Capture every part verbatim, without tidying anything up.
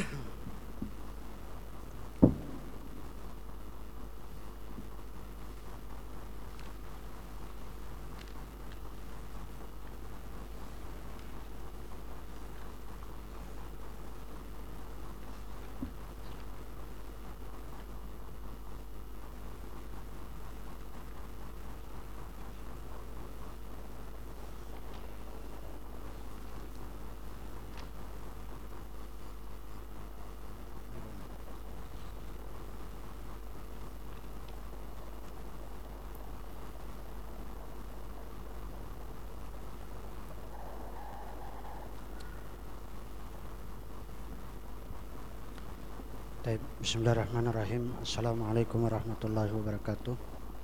Bismillahirrahmanirrahim. Assalamualaikum warahmatullahi wabarakatuh.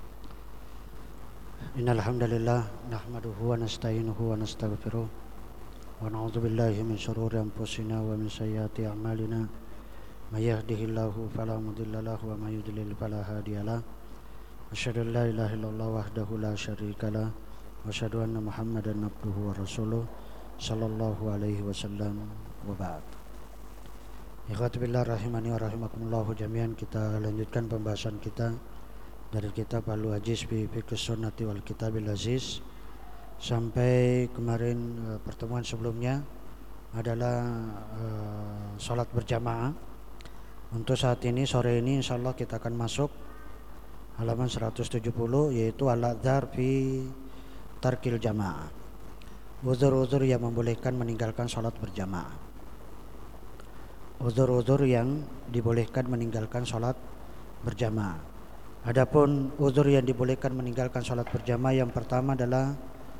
Innal hamdalillah nahmaduhu wa nasta'inuhu wa nastaghfiruh wa na'udzu billahi min shururi anfusina wa min sayyiati a'malina. May yahdihillahu fala mudilla lahu wa may yudlil fala hadiyalah. Asyhadu an la ilaha illallah wahdahu la syarika lah wa asyhadu anna Muhammadan abduhu wa rasuluh sallallahu alaihi wasallam wa ba'd. Ikhwati billah rahimani wa rahimakumullahu jami'an. Kita lanjutkan pembahasan kita dari kitab Al-Wajiz fi Fiqhis Sunnati wal Kitabil Aziz. Sampai kemarin pertemuan sebelumnya adalah uh, salat berjamaah. Untuk saat ini sore ini insyaallah kita akan masuk halaman seratus tujuh puluh, yaitu al-adzar fi tarkil jamaah. Uzur-uzur yang membolehkan meninggalkan salat berjamaah. Uzur-uzur yang dibolehkan meninggalkan sholat berjamaah. Adapun uzur yang dibolehkan meninggalkan sholat berjamaah, yang pertama adalah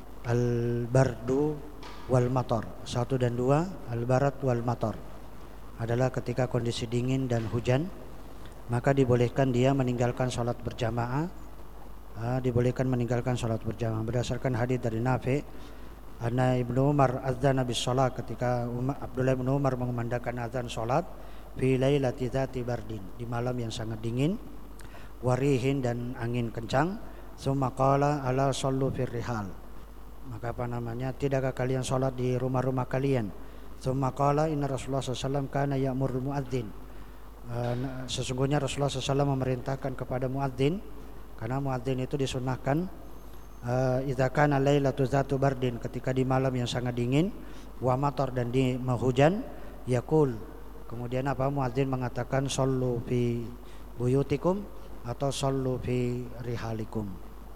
al-bardu wal matar. Satu dan dua, al-barat wal matar adalah ketika kondisi dingin dan hujan, maka dibolehkan dia meninggalkan sholat berjamaah. Ah, dibolehkan meninggalkan sholat berjamaah berdasarkan hadis dari Nafi' Anna Ibnu Umar adzana bis shalah, ketika Umar, Abdullah bin Umar mengumandangkan azan salat fi lailati dzati bardin, di malam yang sangat dingin, warihin dan angin kencang, summa qala ala sallu fir rihal, maka apa namanya tidakkah kalian salat di rumah-rumah kalian, summa qala inna Rasulullah sallallahu alaihi wasallam kana ya'murul muadzin, uh, sesungguhnya Rasulullah sallallahu alaihi wasallam memerintahkan kepada muadzin, karena muadzin itu disunnahkan Uh, idza kana lailatu zatu bardin, ketika di malam yang sangat dingin, wa matar dan di hujan, yaqul, kemudian apa muadzin mengatakan sallu fi buyutikum atau sallu fi rihalikum.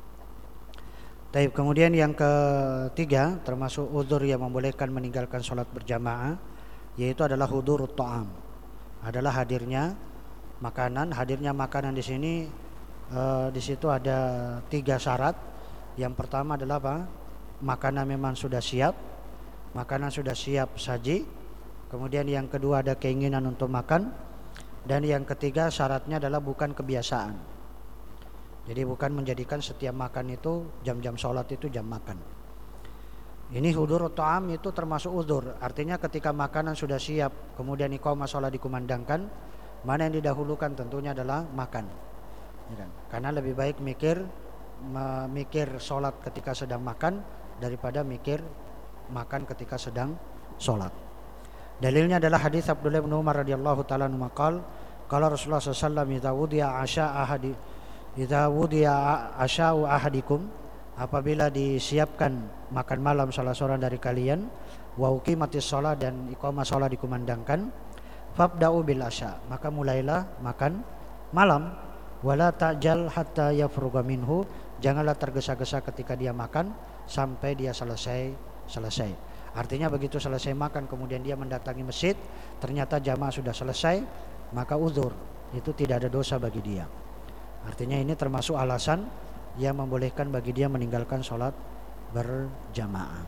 Taib. Kemudian yang ketiga termasuk uzur yang membolehkan meninggalkan salat berjamaah, yaitu adalah hudurut ta'am, adalah hadirnya makanan. Hadirnya makanan di sini uh, di situ ada tiga syarat. Yang pertama adalah apa? Makanan memang sudah siap, makanan sudah siap saji. Kemudian yang kedua ada keinginan untuk makan, dan yang ketiga syaratnya adalah bukan kebiasaan. Jadi bukan menjadikan setiap makan itu jam-jam sholat itu jam makan. Ini hudur ta'am itu termasuk uzur. Artinya ketika makanan sudah siap, kemudian iqamah sholat dikumandangkan, mana yang didahulukan tentunya adalah makan. Karena lebih baik mikir memikir sholat ketika sedang makan daripada mikir makan ketika sedang sholat. Dalilnya adalah hadis Abdullah bin Umar radhiyallahu taala anhu maqal qala Rasulullah sallallahu alaihi wasallam idza wudiya asya ahadi idza wudiya asya'u ahadikum, apabila disiapkan makan malam salah seorang dari kalian, wa uqimatis shalah dan iqamah shalah dikumandangkan, fabda'u bil asya, maka mulailah makan malam, wala ta'jal hatta yafruga minhu, janganlah tergesa-gesa ketika dia makan sampai dia selesai selesai. Artinya begitu selesai makan kemudian dia mendatangi masjid, ternyata jamaah sudah selesai, maka uzur, itu tidak ada dosa bagi dia. Artinya ini termasuk alasan yang membolehkan bagi dia meninggalkan sholat berjamaah.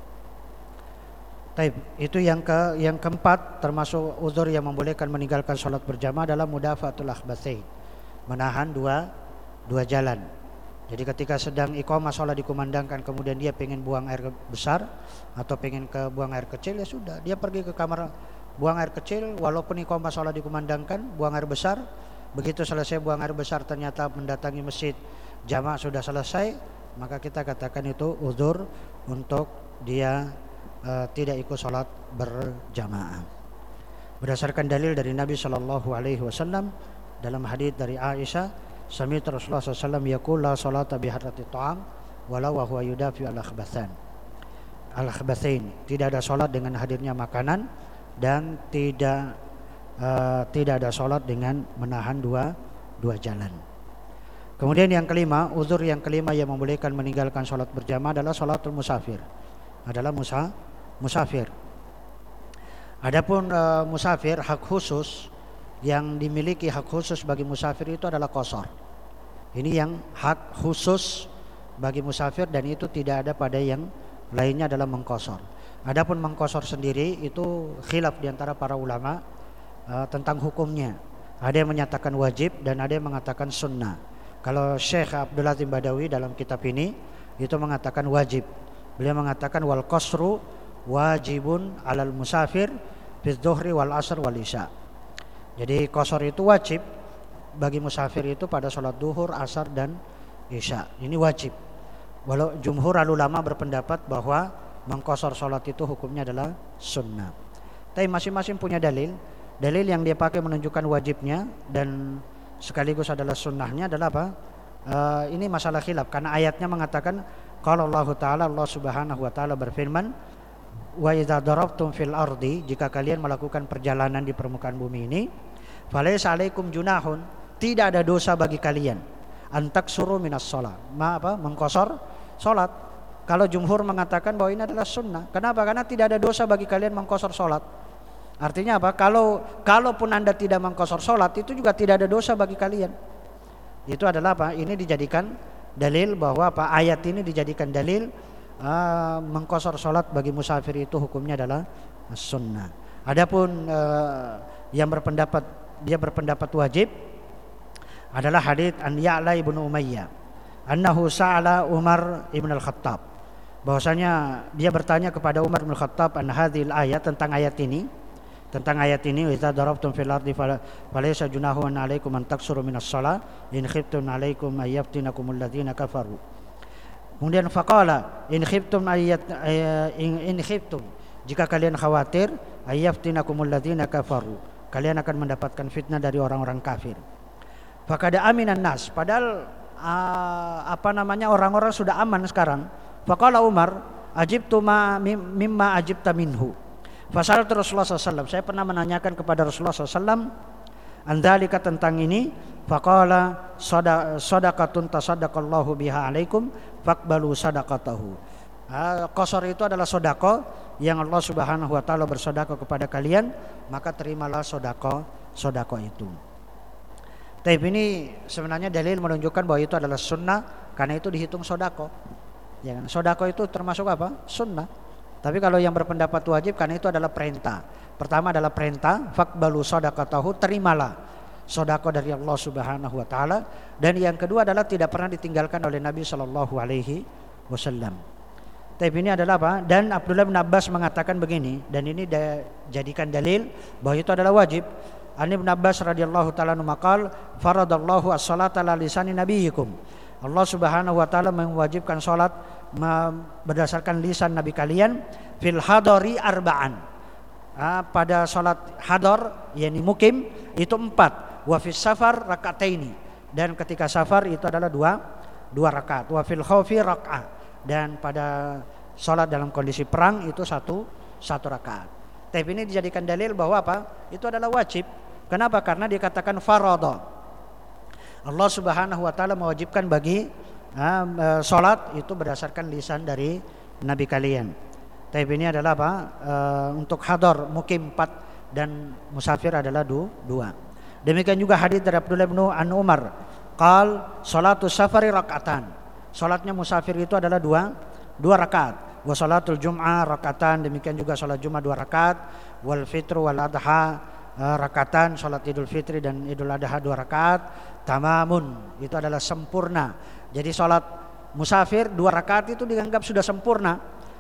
Taib. Itu yang ke yang keempat termasuk uzur yang membolehkan meninggalkan sholat berjamaah adalah mudafatul akhbatsain, menahan dua dua jalan. Jadi ketika sedang iqamah sholat dikumandangkan, kemudian dia pengen buang air besar atau pengen ke buang air kecil, ya sudah, dia pergi ke kamar buang air kecil, walaupun iqamah sholat dikumandangkan, buang air besar. Begitu selesai buang air besar ternyata mendatangi masjid, jamaah sudah selesai, maka kita katakan itu uzur untuk dia uh, tidak ikut sholat berjamaah. berdasarkan dalil dari Nabi Shallallahu Alaihi Wasallam dalam hadits dari Aisyah, sami'tu Rasulullah sallallahu alaihi wasallam yaqul la salata bi hadrati ta'am walau wa huwa yudafi al-akhbathan al-akhbathain. Tidak ada salat dengan hadirnya makanan dan tidak uh, tidak ada salat dengan menahan dua dua jalan. Kemudian yang kelima, uzur yang kelima yang membolehkan meninggalkan salat berjamaah adalah salatul musafir. Adalah musa musafir. Adapun uh, musafir hak khusus yang dimiliki hak khusus bagi musafir itu adalah qashar. Ini yang hak khusus bagi musafir dan itu tidak ada pada yang lainnya adalah mengqashar. Adapun mengqashar sendiri itu khilaf di antara para ulama uh, tentang hukumnya. Ada yang menyatakan wajib dan ada yang mengatakan sunnah. Kalau Syekh Abdul Azim Badawi dalam kitab ini itu mengatakan wajib. Beliau mengatakan wal qasru wajibun alal musafir fi dhuhri wal asr wal isya. Jadi qasar itu wajib bagi musafir itu pada sholat duhur, asar dan isya. Ini wajib. Walau jumhur ulama berpendapat bahwa mengqasar sholat itu hukumnya adalah sunnah. Tapi masing-masing punya dalil. Dalil yang dia pakai menunjukkan wajibnya dan sekaligus adalah sunnahnya adalah apa? Uh, ini masalah khilaf karena ayatnya mengatakan kalau Allah Taala Allah Subhanahu Wa Taala berfirman wa idza darabtum fil ardi, jika kalian melakukan perjalanan di permukaan bumi ini, falaisa alaikum junahun, tidak ada dosa bagi kalian antak suruh minas sholat, ma apa mengqashar sholat. Kalau jumhur mengatakan bahwa ini adalah sunnah. Kenapa? Karena tidak ada dosa bagi kalian mengqashar sholat. Artinya apa? Kalau kalaupun anda tidak mengqashar sholat itu juga tidak ada dosa bagi kalian. Itu adalah apa? Ini dijadikan dalil bahwa apa? Ayat ini dijadikan dalil uh, mengqashar sholat bagi musafir itu hukumnya adalah sunnah. Adapun uh, yang berpendapat dia berpendapat wajib adalah hadits an Ya'la ibnu Umayyah annahu sa'ala Umar ibn al-Khattab, bahwasanya dia bertanya kepada Umar bin Khattab an hadhil ayat, tentang ayat ini tentang ayat ini wa idza darabtum fil ardi falaysa junahun 'alaikum an taksuru minas shalah in khiftum 'alaikum ay yaftinakumul ladzina kafaru. Kemudian faqala in khiftum ayat in khiftum, jika kalian khawatir ay yaftinakumul ladzina kafaru, kalian akan mendapatkan fitnah dari orang-orang kafir. Faqad aminan nas, padahal uh, apa namanya orang-orang sudah aman sekarang. Faqala Umar ajibtu ma mimma ajibta minhu. Fasal Rasulullah sallallahu alaihi wasallam, saya pernah menanyakan kepada Rasulullah sallallahu alaihi wasallam andalika tentang ini. Faqala sadaqatun tasaddaqallahu biha alaikum faqbalu sadaqatahu. Uh, qashar itu adalah sedekah yang Allah Subhanahu wa taala bersedekah kepada kalian, maka terimalah sedekah sedekah itu. Tapi ini sebenarnya dalil menunjukkan bahwa itu adalah sunnah karena itu dihitung sedekah. Ya kan? Sedekah itu termasuk apa? Sunnah. Tapi kalau yang berpendapat wajib karena itu adalah perintah. Pertama adalah perintah, faqbalu sadaqatahu, terimalah sedekah dari Allah Subhanahu wa taala, dan yang kedua adalah tidak pernah ditinggalkan oleh Nabi sallallahu alaihi wasallam. Tapi ini adalah apa? Dan Abdullah bin Abbas mengatakan begini, dan ini dijadikan dalil bahwa itu adalah wajib. An Ibn Abbas radhiyallahu taala anhu maqal faradallahu as-salata ala lisani nabiyikum. Allah Subhanahu wa taala mewajibkan salat berdasarkan lisan nabi kalian fil hadari arba'an. Ah, pada salat hadar yakni mukim itu empat, wa fis safar rakataini, dan ketika safar itu adalah dua dua rakaat, wa fil khaufi rak'ah, dan pada salat dalam kondisi perang itu satu satu rakaat. Tapi ini dijadikan dalil bahwa apa? Itu adalah wajib. Kenapa? Karena dikatakan faradha. Allah Subhanahu wa taala mewajibkan bagi uh, salat itu berdasarkan lisan dari nabi kalian. Tapi ini adalah apa? Uh, untuk hadar mukim empat dan musafir adalah dua. Demikian juga hadis dari Abdullah bin Umar, qal salatus safari rak'atan. Salatnya musafir itu adalah dua dua rakaat. Wa salatul jum'ah rak'atan, demikian juga salat Jumat dua rakaat. Wal fitru wal adha rakatan, salat Idul Fitri dan Idul Adha dua rakaat. Tamamun, itu adalah sempurna. Jadi salat musafir dua rakaat itu dianggap sudah sempurna,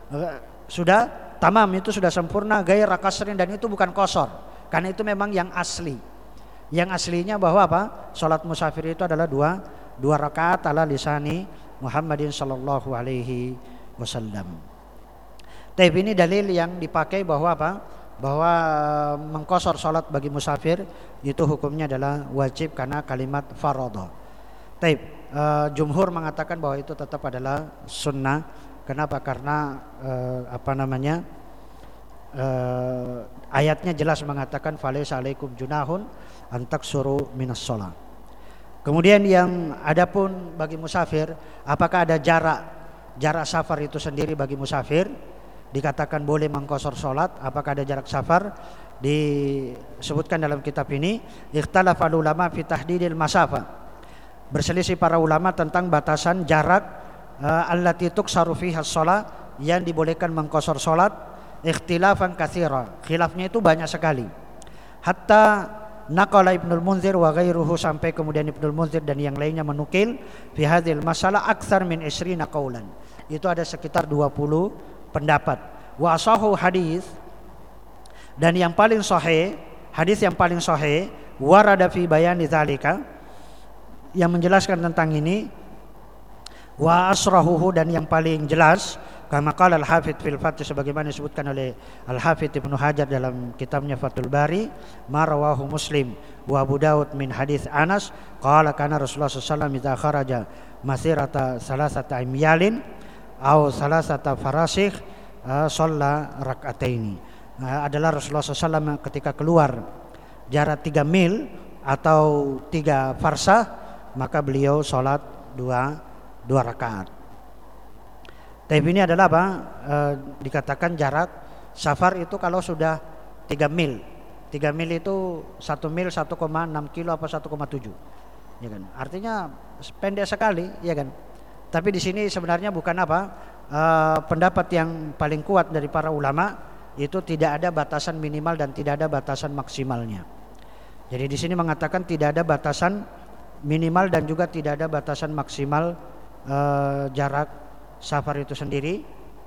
sudah tamam, itu sudah sempurna, gair rakasrin, dan itu bukan qashar karena itu memang yang asli. Yang aslinya bahwa apa? Salat musafir itu adalah dua dua rakaat ala lisani Muhammadin sallallahu alaihi wasallam. Tapi ini dalil yang dipakai bahwa apa? bahwa mengqashar salat bagi musafir itu hukumnya adalah wajib karena kalimat faradha. Taib, uh, jumhur mengatakan bahwa itu tetap adalah sunnah. Kenapa? Karena uh, apa namanya? Uh, ayatnya jelas mengatakan falaisa alaikum junahun antak suruh minas shalah. Kemudian yang adapun bagi musafir, apakah ada jarak jarak safar itu sendiri bagi musafir? Dikatakan boleh mengqashar salat, apakah ada jarak safar? Disebutkan dalam kitab ini, ikhtalafal ulama fi tahdidil masafah. Berselisih para ulama tentang batasan jarak uh, allati tuqsaru fiha shalah, yang dibolehkan mengqashar salat, ikhtilafan katsira. Khilafnya itu banyak sekali. Hatta naqala Ibnul Munzir wa ghairuhu, sampai kemudian Ibnul Munzir dan yang lainnya menukil fi hadhil masalah aktsar min ishrina qaulan. Itu ada sekitar dua puluh pendapat. Wa asahu hadis, dan yang paling sahih, hadis yang paling sahih warada fi bayani dzalika, yang menjelaskan tentang ini, wa asrahuhu, dan yang paling jelas kama qala al-Hafidz fil Fath, sebagaimana disebutkan oleh Al-Hafidz Ibnu Hajar dalam kitabnya Fathul Bari, ma rawahu Muslim wa Abu Daud min hadis Anas qala kana Rasulullah sallallahu alaihi wasallam idza kharaja masirata salasata imyalin aw salasata farasikh uh, shalla rak'ataini. Uh, adalah Rasulullah sallallahu alaihi wasallam ketika keluar jarak tiga mil atau tiga farsah, maka beliau sholat dua dua rakaat. Tapi ini adalah apa? E, dikatakan jarak safar itu kalau sudah tiga mil. tiga mil itu satu mil satu koma enam kilo apa satu koma tujuh. Ya kan? Artinya pendek sekali, ya kan? Tapi di sini sebenarnya bukan apa? E, pendapat yang paling kuat dari para ulama itu tidak ada batasan minimal dan tidak ada batasan maksimalnya. Jadi di sini mengatakan tidak ada batasan minimal dan juga tidak ada batasan maksimal e, jarak safar itu sendiri.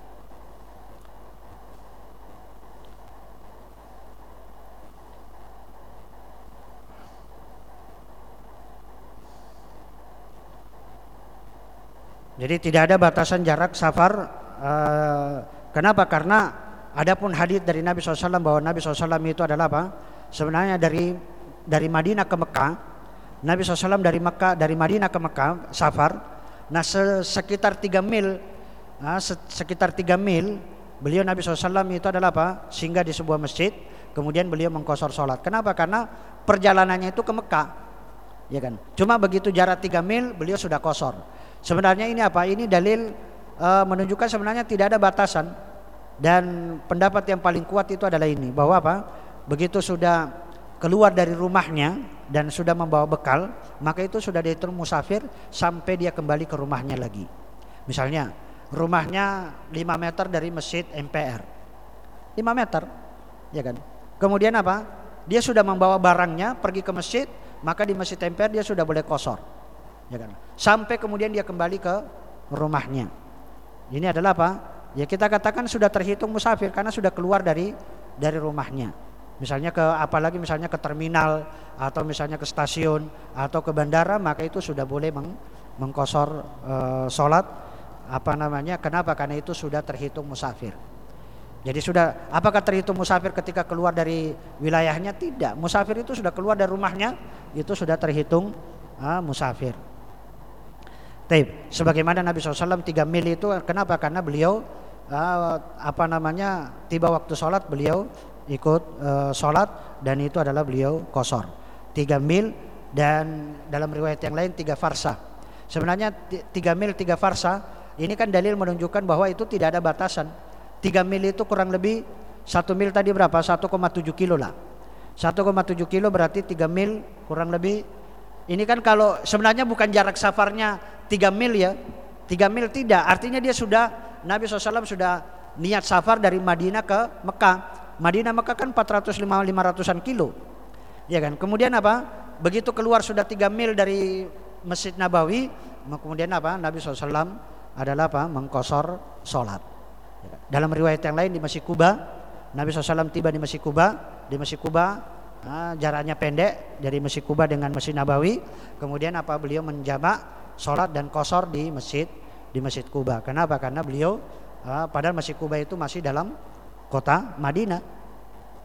Jadi tidak ada batasan jarak safar. Uh, kenapa? Karena adapun hadits dari Nabi shallallahu alaihi wasallam bahwa Nabi shallallahu alaihi wasallam itu adalah apa? Sebenarnya dari dari Madinah ke Mekah, Nabi shallallahu alaihi wasallam dari Mekah dari Madinah ke Mekah safar. Nah sekitar tiga mil, nah, sekitar tiga mil beliau Nabi shallallahu alaihi wasallam itu adalah apa? Singgah di sebuah masjid, kemudian beliau mengqashar sholat. Kenapa? Karena perjalanannya itu ke Mekah, ya kan? Cuma begitu jarak tiga mil beliau sudah qashar. Sebenarnya ini apa? Ini dalil uh, menunjukkan sebenarnya tidak ada batasan, dan pendapat yang paling kuat itu adalah ini, bahwa apa? Begitu sudah keluar dari rumahnya dan sudah membawa bekal, maka itu sudah dihitung musafir sampai dia kembali ke rumahnya lagi. Misalnya rumahnya lima meter dari masjid M P R, lima meter, ya kan? Kemudian apa? Dia sudah membawa barangnya pergi ke masjid, maka di masjid M P R dia sudah boleh qashar, ya kan? Sampai kemudian dia kembali ke rumahnya. Ini adalah apa? Ya kita katakan sudah terhitung musafir karena sudah keluar dari dari rumahnya. Misalnya ke apalagi misalnya ke terminal atau misalnya ke stasiun atau ke bandara, maka itu sudah boleh meng, mengqashar e, sholat apa namanya? Kenapa? Karena itu sudah terhitung musafir. Jadi sudah, apakah terhitung musafir ketika keluar dari wilayahnya? Tidak. Musafir itu sudah keluar dari rumahnya, itu sudah terhitung e, musafir. Taib. Sebagaimana Nabi shallallahu alaihi wasallam tiga mil itu, kenapa? Karena beliau e, apa namanya? Tiba waktu sholat beliau ikut uh, sholat, dan itu adalah beliau qashar tiga mil, dan dalam riwayat yang lain tiga farsah. Sebenarnya tiga mil tiga farsah ini kan dalil menunjukkan bahwa itu tidak ada batasan. Tiga mil itu kurang lebih satu mil tadi berapa? satu koma tujuh kilo lah. satu koma tujuh kilo berarti tiga mil kurang lebih. Ini kan kalau sebenarnya bukan jarak safarnya tiga mil ya. tiga mil tidak, artinya dia sudah, Nabi shallallahu alaihi wasallam sudah niat safar dari Madinah ke Mekah. Madinah Mekah kan empat ratus lima ratusan kilo, ya kan? Kemudian apa? Begitu keluar sudah tiga mil dari Masjid Nabawi, kemudian apa? Nabi shallallahu alaihi wasallam adalah apa? Mengqashar sholat. Dalam riwayat yang lain di Masjid Quba, Nabi shallallahu alaihi wasallam tiba di Masjid Quba. Di Masjid Quba nah, jaraknya pendek dari Masjid Quba dengan Masjid Nabawi. Kemudian apa? Beliau menjamak sholat dan qashar di masjid di Masjid Quba. Kenapa? Karena beliau uh, padahal Masjid Quba itu masih dalam kota Madinah,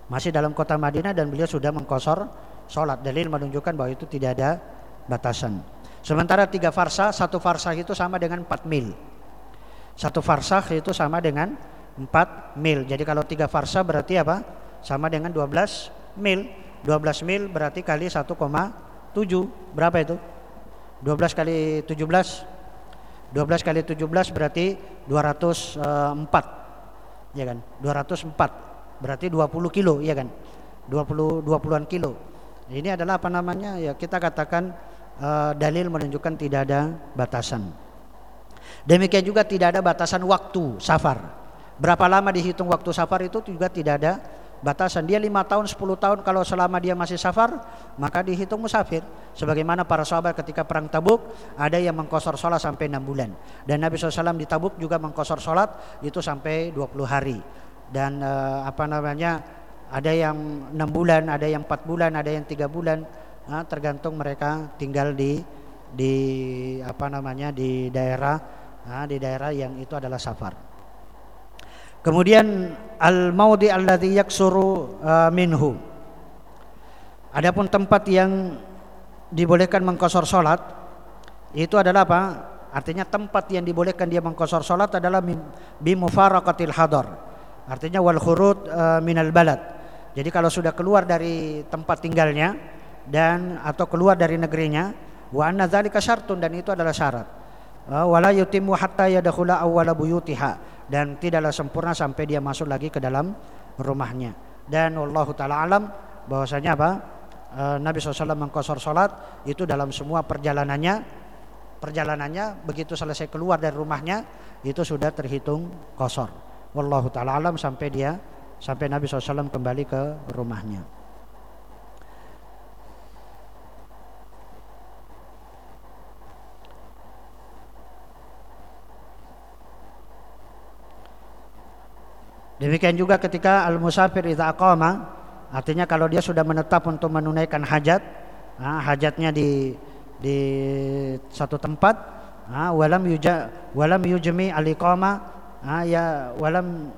Masih dalam kota Madinah dan beliau sudah mengqashar sholat. Dalil menunjukkan bahwa itu tidak ada batasan. Sementara tiga farsah, satu farsah itu sama dengan empat mil. Satu farsah itu sama dengan empat mil. Jadi kalau tiga farsah berarti apa? Sama dengan dua belas mil. dua belas mil berarti kali satu koma tujuh. Berapa itu? dua belas kali tujuh belas. dua belas kali tujuh belas berarti dua ratus empat. Ya kan? dua ratus empat. Berarti dua puluh kilo, ya kan? dua puluh dua puluhan kilo. Ini adalah apa namanya? Ya kita katakan uh, dalil menunjukkan tidak ada batasan. Demikian juga tidak ada batasan waktu safar. Berapa lama dihitung waktu safar itu juga tidak ada batasan. Dia lima tahun, sepuluh tahun, kalau selama dia masih safar maka dihitung musafir. Sebagaimana para sahabat ketika perang Tabuk, ada yang mengqashar sholat sampai enam bulan. Dan Nabi shallallahu alaihi wasallam di Tabuk juga mengqashar sholat itu sampai dua puluh hari. Dan uh, apa namanya, ada yang enam bulan, ada yang empat bulan, ada yang tiga bulan, nah, tergantung mereka tinggal di di apa namanya di daerah nah, di daerah yang itu adalah safar. Kemudian al-maudi alladzi yaksuru uh, minhu. Adapun tempat yang dibolehkan mengqashar salat itu adalah apa? Artinya tempat yang dibolehkan dia mengqashar salat adalah bi mufaraqatil hadar. Artinya wal khurud uh, minal balad. Jadi kalau sudah keluar dari tempat tinggalnya dan atau keluar dari negerinya, wa anna dzalika syartun, dan itu adalah syarat. Wala yutimmu hatta yadkhula awwala buyutiha, dan tidaklah sempurna sampai dia masuk lagi ke dalam rumahnya. Dan wallahu taala alam bahwasanya apa? E, Nabi shallallahu alaihi wasallam mengqashar salat itu dalam semua perjalanannya. Perjalanannya begitu selesai keluar dari rumahnya itu sudah terhitung qashar. Wallahu taala alam sampai dia sampai Nabi shallallahu alaihi wasallam kembali ke rumahnya. Demikian juga ketika al-musafir idza aqama, artinya kalau dia sudah menetap untuk menunaikan hajat, nah, hajatnya di di satu tempat, nah, walam yuja walam yujmi al-iqama, nah, ya walam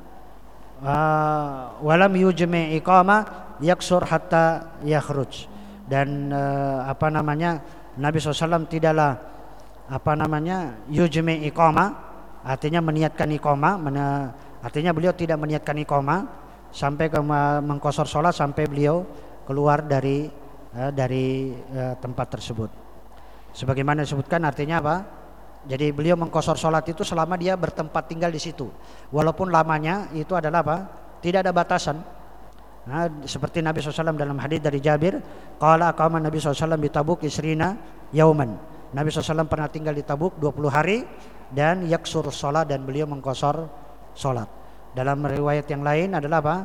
uh, walam yujmi iqama yaksur hatta yakhruj. Dan uh, apa namanya, Nabi shallallahu alaihi wasallam tidaklah apa namanya yujmi iqama, artinya meniatkan iqama, mena, artinya beliau tidak meniatkan iqamah sampai ke mengqashar sholat sampai beliau keluar dari uh, dari uh, tempat tersebut. Sebagaimana disebutkan, artinya apa? Jadi beliau mengqashar sholat itu selama dia bertempat tinggal di situ. Walaupun lamanya itu adalah apa? Tidak ada batasan. Nah, seperti Nabi shallallahu alaihi wasallam dalam hadis dari Jabir, qala aqama Nabi shallallahu alaihi wasallam di Tabuk isrina yauman. Nabi shallallahu alaihi wasallam pernah tinggal di Tabuk dua puluh hari dan yaksur sholat, dan beliau mengqashar sholat. Dalam riwayat yang lain adalah apa?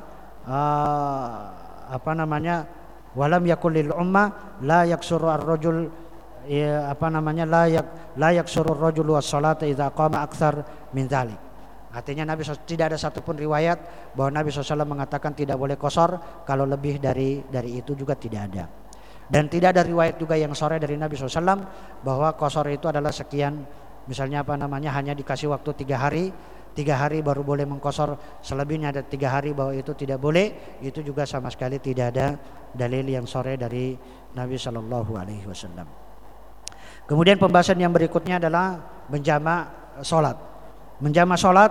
Uh, apa namanya? Walam yakul lil umma la yaksuru ar-rajul, ya, apa namanya? La yak la yaksuru ar-rajulu as-salata idza qama aktsar min dzalik. Artinya Nabi tidak ada satupun riwayat bahwa Nabi shallallahu alaihi wasallam mengatakan tidak boleh qashar kalau lebih dari dari itu, juga tidak ada. Dan tidak ada riwayat juga yang sore dari Nabi shallallahu alaihi wasallam bahwa qashar itu adalah sekian, misalnya apa namanya hanya dikasih waktu tiga hari. Tiga hari baru boleh mengqashar, selebihnya ada tiga hari bahwa itu tidak boleh. Itu juga sama sekali tidak ada dalil yang sore dari Nabi Shallallahu Alaihi Wasallam. Kemudian pembahasan yang berikutnya adalah menjama sholat. Menjama sholat,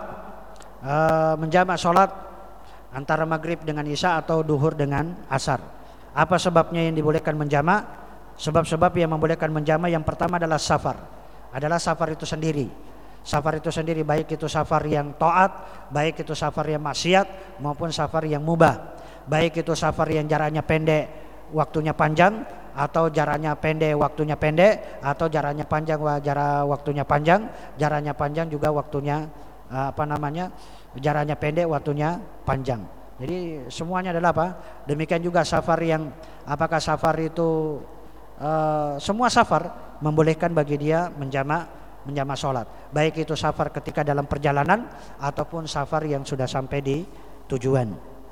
uh, menjama sholat antara maghrib dengan isya atau duhur dengan asar. Apa sebabnya yang dibolehkan menjama? Sebab-sebab yang membolehkan menjama yang pertama adalah safar. Adalah safar itu sendiri. Safar itu sendiri, baik itu safar yang taat, baik itu safar yang maksiat, maupun safar yang mubah. Baik itu safar yang jaraknya pendek, waktunya panjang, atau jaraknya pendek, waktunya pendek, atau jaraknya panjang, jarak waktunya panjang, jaraknya panjang juga waktunya apa namanya, jaraknya pendek, waktunya panjang. Jadi semuanya adalah apa? Demikian juga safar yang, apakah safar itu uh, semua safar membolehkan bagi dia menjama menjama sholat, baik itu safar ketika dalam perjalanan ataupun safar yang sudah sampai di tujuan.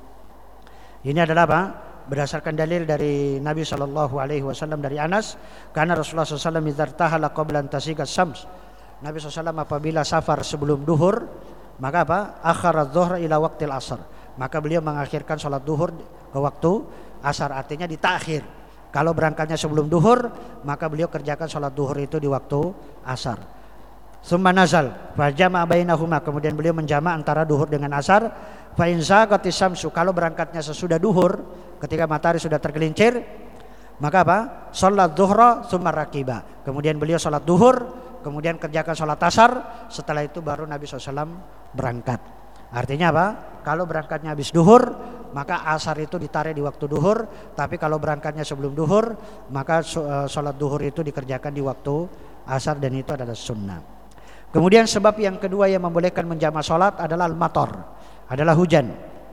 Ini adalah apa? Berdasarkan dalil dari Nabi Shallallahu Alaihi Wasallam dari Anas, karena Rasulullah Shallallahu Alaihi Wasallam izartahala qabla an tasigas syams. Nabi Shallallahu Alaihi Wasallam apabila safar sebelum duhur, maka apa? Akhara dhuhra ila waqtil asar. maka beliau mengakhirkan sholat duhur ke waktu asar, artinya ditakhir. Kalau berangkatnya sebelum duhur, maka beliau kerjakan sholat duhur itu di waktu asar. Summa nazal fajama bainahuma, kemudian beliau menjama antara duhur dengan asar. Fa in zaqatis syamsu, kalau berangkatnya sesudah duhur, ketika matahari sudah tergelincir, maka apa? Sholat duhra summa rakiba, kemudian beliau sholat duhur, kemudian kerjakan sholat asar. Setelah itu baru Nabi shallallahu alaihi wasallam berangkat. Artinya apa? Kalau berangkatnya habis duhur, maka asar itu ditarik di waktu duhur. Tapi kalau berangkatnya sebelum duhur, maka sholat duhur itu dikerjakan di waktu asar, dan itu adalah sunnah. Kemudian sebab yang kedua yang membolehkan menjama sholat adalah al-matar, adalah hujan.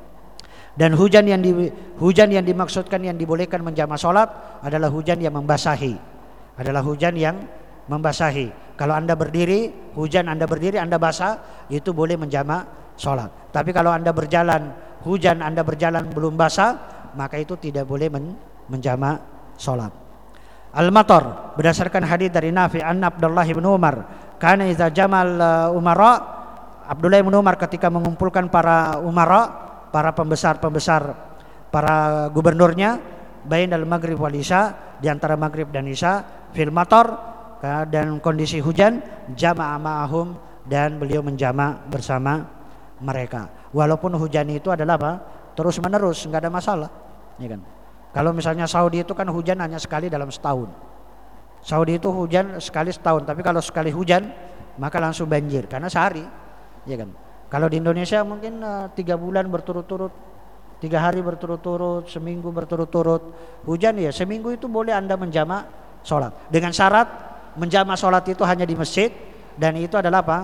Dan hujan yang di, hujan yang dimaksudkan yang dibolehkan menjama sholat adalah hujan yang membasahi, adalah hujan yang membasahi. Kalau Anda berdiri, hujan Anda berdiri, Anda basah, itu boleh menjama sholat. Tapi kalau Anda berjalan, hujan Anda berjalan belum basah, maka itu tidak boleh men, menjama sholat. Al-matar berdasarkan hadis dari Nafi an Abdullah bin Umar, kana idza jamal umara, Abdullah bin Umar ketika mengumpulkan para umara, para pembesar-pembesar, para gubernurnya, bainal maghrib wal isya, di antara maghrib dan isya, fil matar, dan kondisi hujan, jama'a ma'ahum, dan beliau menjama bersama mereka. Walaupun hujan itu adalah apa? Terus menerus, enggak ada masalah, ya kan? Kalau misalnya Saudi itu kan hujan hanya sekali dalam setahun. Saudi itu hujan sekali setahun, tapi kalau sekali hujan maka langsung banjir karena sehari, ya kan? Kalau di Indonesia mungkin uh, tiga bulan berturut-turut, tiga hari berturut-turut, seminggu berturut-turut hujan, ya seminggu itu boleh Anda menjama sholat dengan syarat menjama sholat itu hanya di masjid, dan itu adalah apa?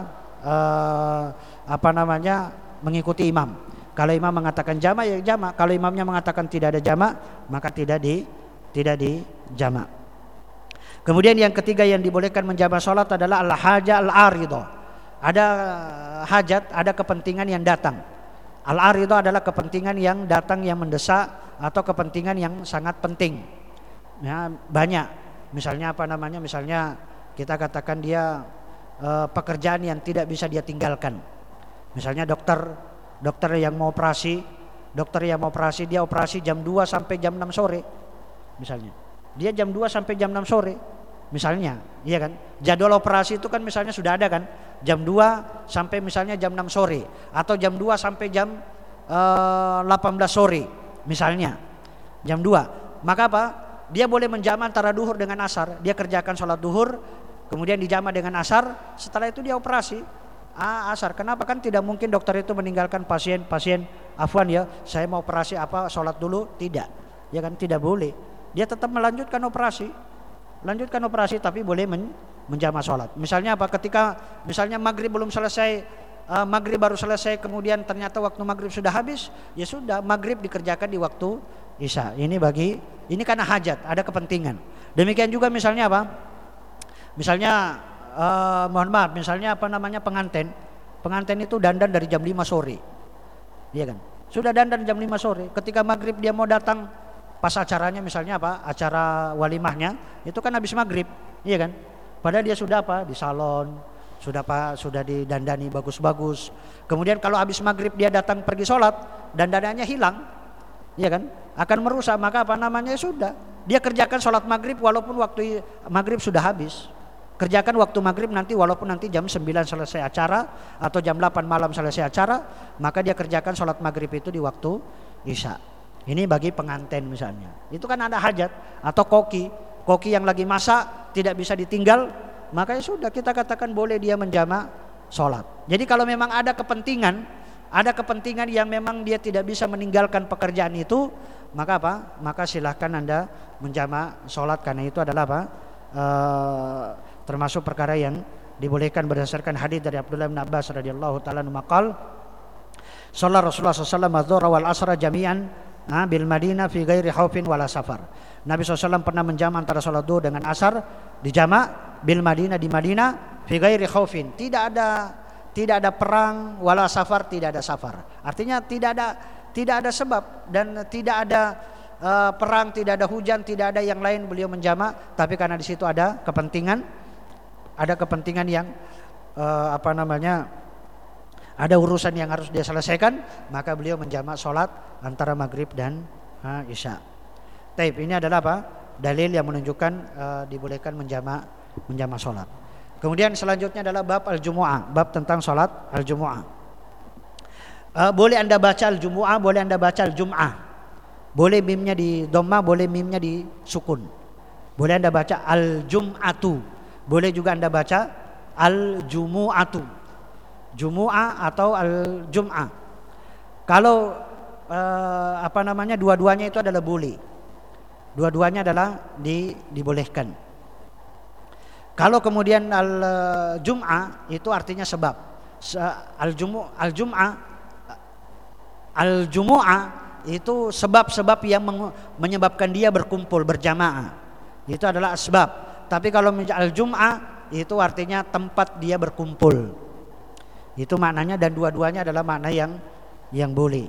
Uh, apa namanya? Mengikuti imam. Kalau imam mengatakan jama, ya jama. Kalau imamnya mengatakan tidak ada jama, maka tidak di tidak di jama. Kemudian yang ketiga yang dibolehkan menjama sholat adalah al-haja al-aridah. Ada hajat, ada kepentingan yang datang. Al-aridah adalah kepentingan yang datang, yang mendesak, atau kepentingan yang sangat penting. Ya, banyak. Misalnya apa namanya? Misalnya kita katakan dia e, pekerjaan yang tidak bisa dia tinggalkan. Misalnya dokter, dokter yang mau operasi, dokter yang mau operasi dia operasi jam dua sampai jam enam sore. Misalnya, dia jam dua sampai jam enam sore. Misalnya, iya kan? Jadwal operasi itu kan misalnya sudah ada kan? Jam dua sampai misalnya jam enam sore, atau jam dua sampai jam e, delapan belas sore. Misalnya, jam dua. Maka apa? Dia boleh menjama antara duhur dengan asar. Dia kerjakan sholat duhur, kemudian dijama dengan asar. Setelah itu dia operasi. Ah, asar. Kenapa? Kan tidak mungkin dokter itu meninggalkan pasien-pasien, afwan ya, saya mau operasi apa, sholat dulu, tidak. Ya kan, tidak boleh. Dia tetap melanjutkan operasi. Lanjutkan operasi tapi boleh men, menjama sholat. Misalnya apa? Ketika misalnya maghrib belum selesai, uh, maghrib baru selesai, kemudian ternyata waktu maghrib sudah habis, ya sudah, maghrib dikerjakan di waktu isya. Ini bagi, ini karena hajat, ada kepentingan. Demikian juga misalnya apa? Misalnya Uh, mohon maaf, misalnya apa namanya pengantin, pengantin itu dandan dari jam lima sore, iya kan? Sudah dandan jam lima sore. Ketika maghrib dia mau datang pas acaranya, misalnya apa? Acara walimahnya, itu kan habis maghrib, iya kan? Padahal dia sudah apa? Di salon, sudah apa? Sudah didandani bagus-bagus. Kemudian kalau habis maghrib dia datang pergi sholat, dandanannya hilang, iya kan? Akan merusak. Maka apa namanya? Sudah, dia kerjakan sholat maghrib walaupun waktu maghrib sudah habis. Kerjakan waktu maghrib nanti, walaupun nanti jam sembilan selesai acara atau jam delapan malam selesai acara, maka dia kerjakan sholat maghrib itu di waktu isya. Ini bagi pengantin misalnya. Itu kan ada hajat. Atau koki, koki yang lagi masak tidak bisa ditinggal, maka ya sudah, kita katakan boleh dia menjama sholat. Jadi kalau memang ada kepentingan, ada kepentingan yang memang dia tidak bisa meninggalkan pekerjaan itu, maka apa? Maka silahkan Anda menjama sholat, karena itu adalah apa? Uh, termasuk perkara yang dibolehkan berdasarkan hadis dari Abdullah bin Abbas radhiyallahu taala anhu maqal shalla Rasulullah sallallahu alaihi wasallam adz-dhuhra wal asra jami'an bil Madinah fi ghairi khaufin wala safar. Nabi sallallahu alaihi wasallam pernah menjama antara salat zuhur dengan asar di jama' bil Madinah, di Madinah, fi ghairi khaufin, tidak ada tidak ada perang, wala safar, tidak ada safar. Artinya tidak ada tidak ada sebab dan tidak ada uh, perang, tidak ada hujan, tidak ada yang lain, beliau menjama, tapi karena di situ ada kepentingan, ada kepentingan yang uh, apa namanya ada urusan yang harus dia selesaikan, maka beliau menjamak sholat antara maghrib dan uh, isya. Taib, ini adalah apa? Dalil yang menunjukkan uh, dibolehkan menjamak menjamak sholat. Kemudian selanjutnya adalah bab al-jumu'ah, bab tentang sholat al-jumu'ah. Uh, boleh anda baca al-jumu'ah, boleh anda baca al-jum'ah. Boleh mimnya di dhamma, boleh mimnya di sukun. Boleh anda baca al-jum'atu, boleh juga anda baca al-jumu'atu, jumu'ah atau al-jum'ah. Kalau uh, apa namanya dua-duanya itu adalah boleh. Dua-duanya adalah di, dibolehkan. Kalau kemudian al-jum'ah itu artinya sebab. Al-jumu al-jum'ah al-jumu'ah itu sebab-sebab yang menyebabkan dia berkumpul berjamaah. Itu adalah asbab. Tapi kalau al-jum'ah itu artinya tempat dia berkumpul. Itu maknanya, dan dua-duanya adalah makna yang yang boleh.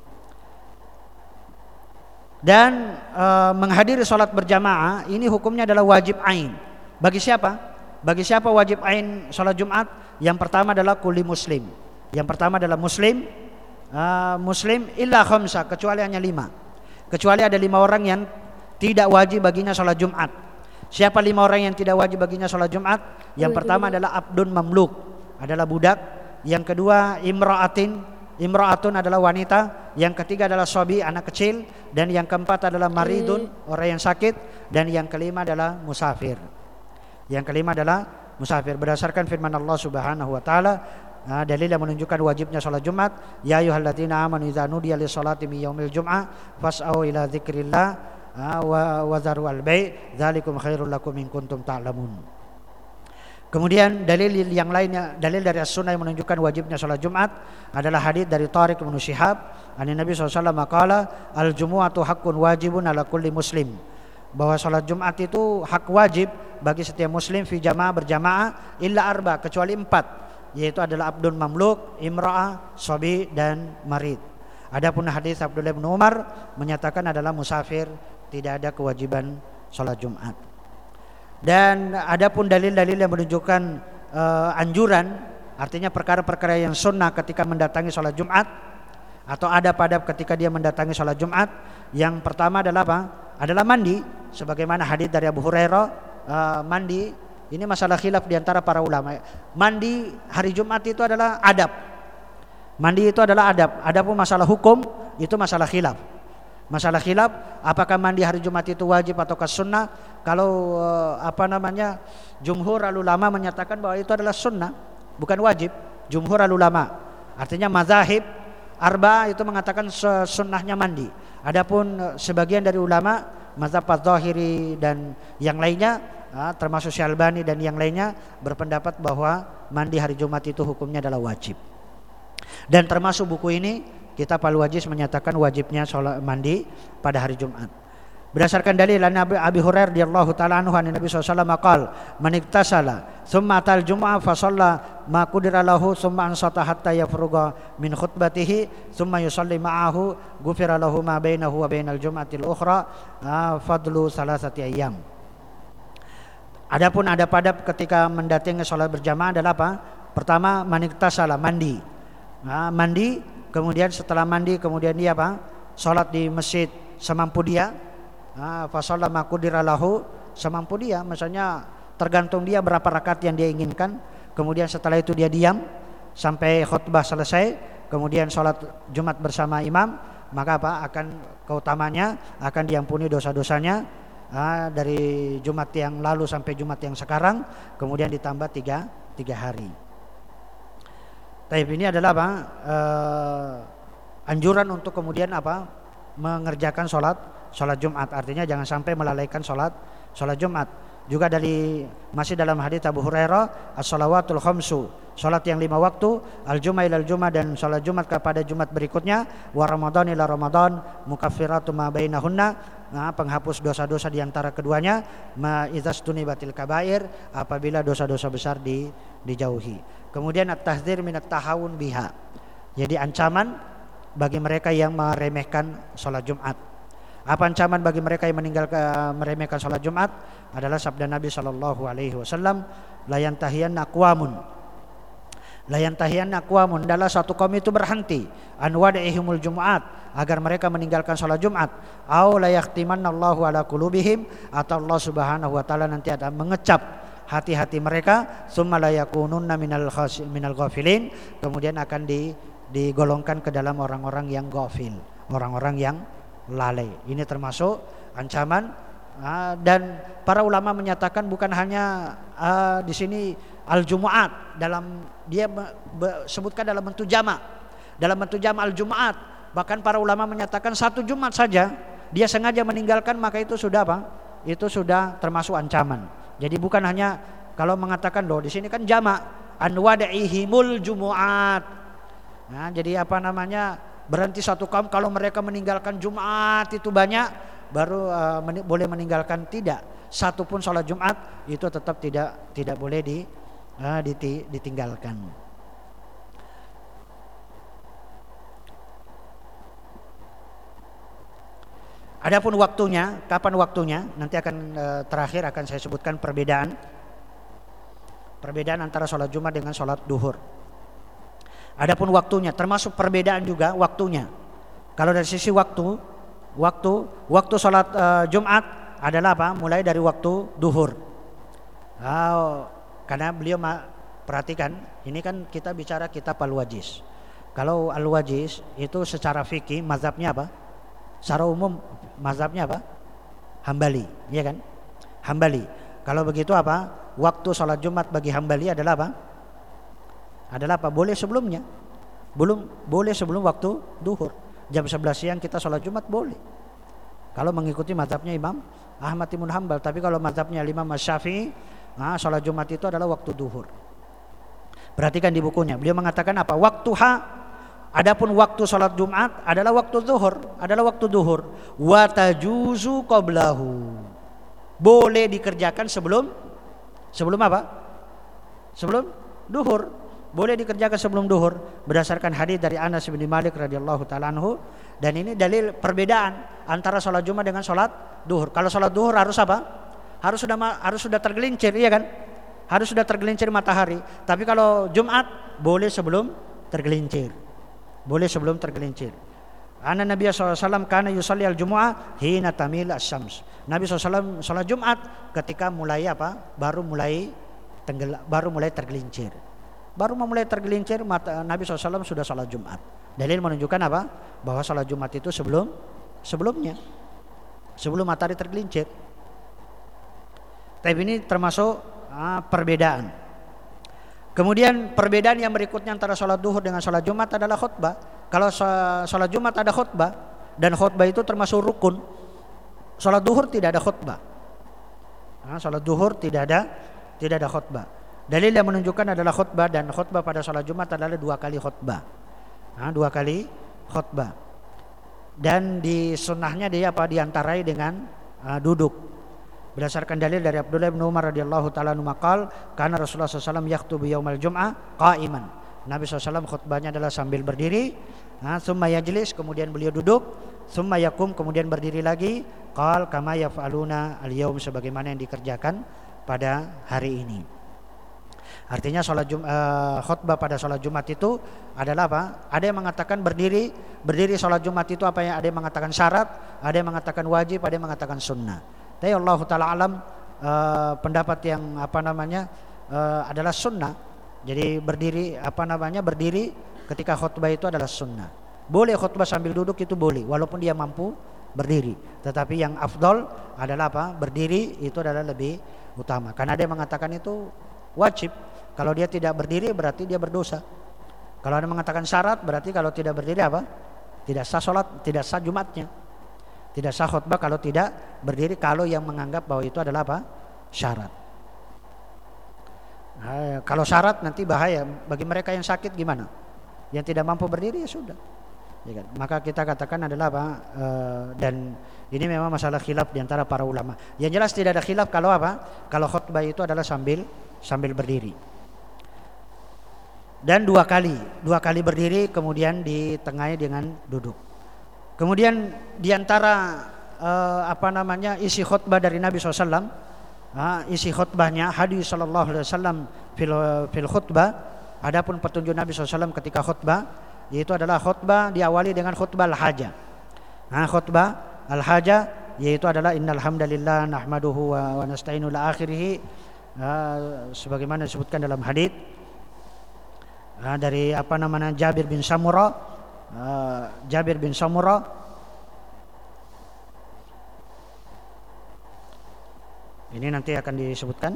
Dan e, menghadiri sholat berjamaah ini hukumnya adalah wajib ain. Bagi siapa? Bagi siapa wajib ain sholat Jumat? Yang pertama adalah kulli muslim. Yang pertama adalah muslim, e, muslim illa khamsa, kecuali hanya lima. Kecuali ada lima orang yang tidak wajib baginya sholat Jumat. Siapa lima orang yang tidak wajib baginya sholat Jumat? Yang pertama adalah abdun mamluk, adalah budak. Yang kedua imra'atin, imra'atun adalah wanita. Yang ketiga adalah sobi, anak kecil. Dan yang keempat adalah maridun, orang yang sakit. Dan yang kelima adalah musafir. Yang kelima adalah musafir. Berdasarkan firman Allah Subhanahu wa taala, nah, dalil yang menunjukkan wajibnya salat Jumat, ya ayyuhalladzina amanu idza nudiya lis-salati min yaumil jum'ah fas'au ila dzikrillah wa wadharu al-bai' dzalikum khairul lakum in kuntum ta'lamun. Kemudian dalil yang lainnya, dalil dari as-sunnah yang menunjukkan wajibnya salat Jumat adalah hadis dari Tariq bin Syihab, an Nabi sallallahu alaihi wasallam qala al-jumu'atu haqqun wajibun ala kulli muslim. Bahwa salat Jumat itu hak wajib bagi setiap muslim fi jamaah berjamaah illa arba, kecuali empat, yaitu adalah abdun mamluk, imra'ah, sobi dan marid. Adapun hadis Abdullah bin Umar menyatakan adalah musafir, tidak ada kewajiban salat Jumat. Dan adapun dalil-dalil yang menunjukkan uh, anjuran, artinya perkara-perkara yang sunnah ketika mendatangi sholat Jumat atau adab-adab ketika dia mendatangi sholat Jumat. Yang pertama adalah apa? Adalah mandi, sebagaimana hadis dari Abu Hurairah. Uh, mandi ini masalah khilaf di antara para ulama. Mandi hari Jumat itu adalah adab. Mandi itu adalah adab. Adapun masalah hukum itu masalah khilaf. Masalah khilaf, apakah mandi hari Jumat itu wajib ataukah sunnah? Kalau uh, apa namanya jumhur al-ulama menyatakan bahwa itu adalah sunnah, bukan wajib. Jumhur al-ulama, artinya mazahib arba itu mengatakan sunnahnya mandi. Adapun uh, sebagian dari ulama mazhab az-zahiri dan yang lainnya, uh, termasuk Syalbani dan yang lainnya, berpendapat bahwa mandi hari Jumat itu hukumnya adalah wajib. Dan termasuk buku ini Kitab Al-Wajiz menyatakan wajibnya sholat mandi pada hari Jumat. Berdasarkan dalil Nabi Abi Hurairah radhiyallahu taala anhu an Nabi sallallahu alaihi wasallam qala man iktasala thumma atal jum'ah fa shalla ma qudira lahu thumma ansata hatta yafruga min khutbatihi thumma yusalli ma'ahu ghufira lahu ma bainahu wa bainal jum'atil ukhra fadlu salasati ayyam. Adapun adab-adab ketika mendatangi sholat berjamaah adalah apa? Pertama, man iktasala, mandi. Nah, mandi. Kemudian setelah mandi, kemudian dia apa? Salat di masjid semampu dia. Nah, fa shalla ma qudira lahu, semampu dia, maksudnya tergantung dia berapa rakaat yang dia inginkan. Kemudian setelah itu dia diam sampai khutbah selesai, kemudian salat Jumat bersama imam, maka apa? Akan keutamanya akan diampuni dosa-dosanya nah, dari Jumat yang lalu sampai Jumat yang sekarang, kemudian ditambah tiga, tiga hari. Taib, ini adalah apa? Uh, anjuran untuk kemudian apa? Mengerjakan sholat sholat Jumat, artinya jangan sampai melalaikan sholat sholat Jumat. Juga dari masih dalam hadits Abu Hurairah, as-shalawatul khamsu, sholat yang lima waktu, al-jum'ah ilal jum'ah, dan sholat Jumat kepada Jumat berikutnya, wa Ramadan ila Ramadan, mukaffiratu ma bainahunna, nah, penghapus dosa-dosa di antara keduanya, ma idzastunibatil kabair, apabila dosa-dosa besar di, dijauhi. Kemudian at-tahdzir minat tahawun biha, jadi ancaman bagi mereka yang meremehkan sholat Jumat. Apa ancaman bagi mereka yang meninggalkan meremehkan sholat Jumat? Adalah sabda Nabi sallallahu alaihi wasallam, la yantahiyanna aqwamun La yantahiyanna aqwamun, adalah suatu kaum itu berhenti an wada'ihimul jumu'at, agar mereka meninggalkan salat Jumat. Au la yahtimannallahu ala qulubihim, atau Allah Subhanahu wa taala nanti akan mengecap hati-hati mereka. Tsumma la yakununna minal khasi minal ghafilin, kemudian akan di, digolongkan ke dalam orang-orang yang ghafil, orang-orang yang lalai. Ini termasuk ancaman. Uh, dan para ulama menyatakan bukan hanya uh, di sini al-Jumu'at, dalam dia be, be, sebutkan dalam bentuk jamak, dalam bentuk jamak al-Jumu'at. Bahkan para ulama menyatakan satu Jumat saja dia sengaja meninggalkan, maka itu sudah apa? Itu sudah termasuk ancaman. Jadi bukan hanya kalau mengatakan loh di sini kan jamak an wada'ihimul Jumu'at. Nah, jadi apa namanya? Berhenti satu kaum kalau mereka meninggalkan Jumat itu banyak, baru uh, men boleh meninggalkan. Tidak, satu pun sholat Jumat itu tetap tidak tidak boleh di, uh, diti ditinggalkan. Adapun waktunya, kapan waktunya? Nanti akan uh, terakhir akan saya sebutkan perbedaan perbedaan antara sholat Jumat dengan sholat duhur. Adapun waktunya, termasuk perbedaan juga waktunya. Kalau dari sisi waktu, waktu waktu sholat uh, Jumat adalah apa? Mulai dari waktu duhur. Oh, karena beliau perhatikan, ini kan kita bicara kitab Al-Wajiz. Kalau Al-Wajiz itu secara fikih mazhabnya apa? Secara umum mazhabnya apa? Hambali, ya kan? Hambali. Kalau begitu apa? Waktu sholat Jumat bagi Hambali adalah apa? Adalah apa? Boleh sebelumnya. Belum boleh sebelum waktu duhur. Jam sebelas siang kita sholat Jumat boleh. Kalau mengikuti mazhabnya Imam Ahmad bin Hanbal. Tapi kalau mazhabnya Imam Syafi'i, nah, sholat Jumat itu adalah waktu duhur. Perhatikan di bukunya. Beliau mengatakan apa? Waktu ha. Adapun waktu sholat Jumat adalah waktu duhur, adalah waktu duhur. Wa tajuzu qablahu. Boleh dikerjakan sebelum sebelum apa? Sebelum duhur. Boleh dikerjakan sebelum duhur berdasarkan hadis dari Anas bin Malik radhiyallahu taala anhu, dan ini dalil perbedaan antara sholat Jumat dengan sholat duhur. Kalau sholat duhur harus apa? Harus sudah harus sudah tergelincir, iya kan? Harus sudah tergelincir matahari. Tapi kalau Jumat boleh sebelum tergelincir. Boleh sebelum tergelincir. Anna Nabi sallallahu alaihi wasallam kana yusalli al-jumu'ah hina tamil asy-syams. Nabi sallallahu alaihi wasallam salat Jumat ketika mulai apa? Baru mulai tenggelam, baru mulai tergelincir. Baru memulai tergelincir mata, Nabi sallallahu alaihi wasallam sudah salat Jumat. Dalil menunjukkan apa? Bahwa salat Jumat itu sebelum sebelumnya, sebelum matahari tergelincir. Tapi ini termasuk ah, perbedaan. Kemudian perbedaan yang berikutnya antara salat duhur dengan salat Jumat adalah khutbah. Kalau salat Jumat ada khutbah, dan khutbah itu termasuk rukun. Salat duhur tidak ada khutbah. Nah, salat duhur tidak ada tidak ada khutbah. Dalil yang menunjukkan adalah khutbah, dan khutbah pada salat Jumat adalah dua kali khutbah. Nah, dua kali khutbah. Dan di sunnahnya dia apa? Diantarai dengan uh, duduk. Berdasarkan dalil dari Abdullah bin Umar radhiyallahu taala anhu maqal, karena Rasulullah sallallahu alaihi wasallam yaktubu yaumal jum'ah qa'iman. Nabi sallallahu alaihi wasallam khutbahnya adalah sambil berdiri. Nah, summa yajlis, kemudian beliau duduk. Summa yakum, kemudian berdiri lagi. Qal kama yaf'aluna al-yaum, sebagaimana yang dikerjakan pada hari ini. Artinya sholat Jum, uh, khutbah pada sholat Jumat itu adalah apa? Ada yang mengatakan berdiri, berdiri sholat Jumat itu apa ya? Ada yang mengatakan syarat, ada yang mengatakan wajib, ada yang mengatakan sunnah. Tapi Allah Taala alam uh, pendapat yang apa namanya uh, adalah sunnah. Jadi berdiri apa namanya berdiri ketika khutbah itu adalah sunnah. Boleh khutbah sambil duduk itu boleh, walaupun dia mampu berdiri. Tetapi yang afdol adalah apa? Berdiri itu adalah lebih utama. Karena ada yang mengatakan itu wajib. Kalau dia tidak berdiri berarti dia berdosa. Kalau ada mengatakan syarat berarti kalau tidak berdiri apa? Tidak sah sholat, tidak sah Jumatnya. Tidak sah khutbah kalau tidak berdiri, kalau yang menganggap bahwa itu adalah apa? Syarat. Nah, kalau syarat nanti bahaya bagi mereka yang sakit gimana? Yang tidak mampu berdiri ya sudah. Ya kan? Maka kita katakan adalah apa? E, dan ini memang masalah khilaf di antara para ulama. Yang jelas tidak ada khilaf kalau apa? Kalau khutbah itu adalah sambil sambil berdiri. Dan dua kali, dua kali berdiri kemudian ditengahi dengan duduk. Kemudian diantara eh, apa namanya isi khutbah dari Nabi shallallahu alaihi wasallam, ah, isi khutbahnya hadis sallallahu alaihi wasallam fil fil khutbah, Adapun petunjuk Nabi shallallahu alaihi wasallam ketika khutbah, yaitu adalah khutbah diawali dengan khutbah al-hajah. Nah, khutbah al-hajah yaitu adalah innal hamdalillah nahmaduhu wa, wa nasta'inu ila akhirih, uh, sebagaimana disebutkan dalam hadis uh, dari apa namanya Jabir bin Samurah, uh, Jabir bin Samurah ini nanti akan disebutkan.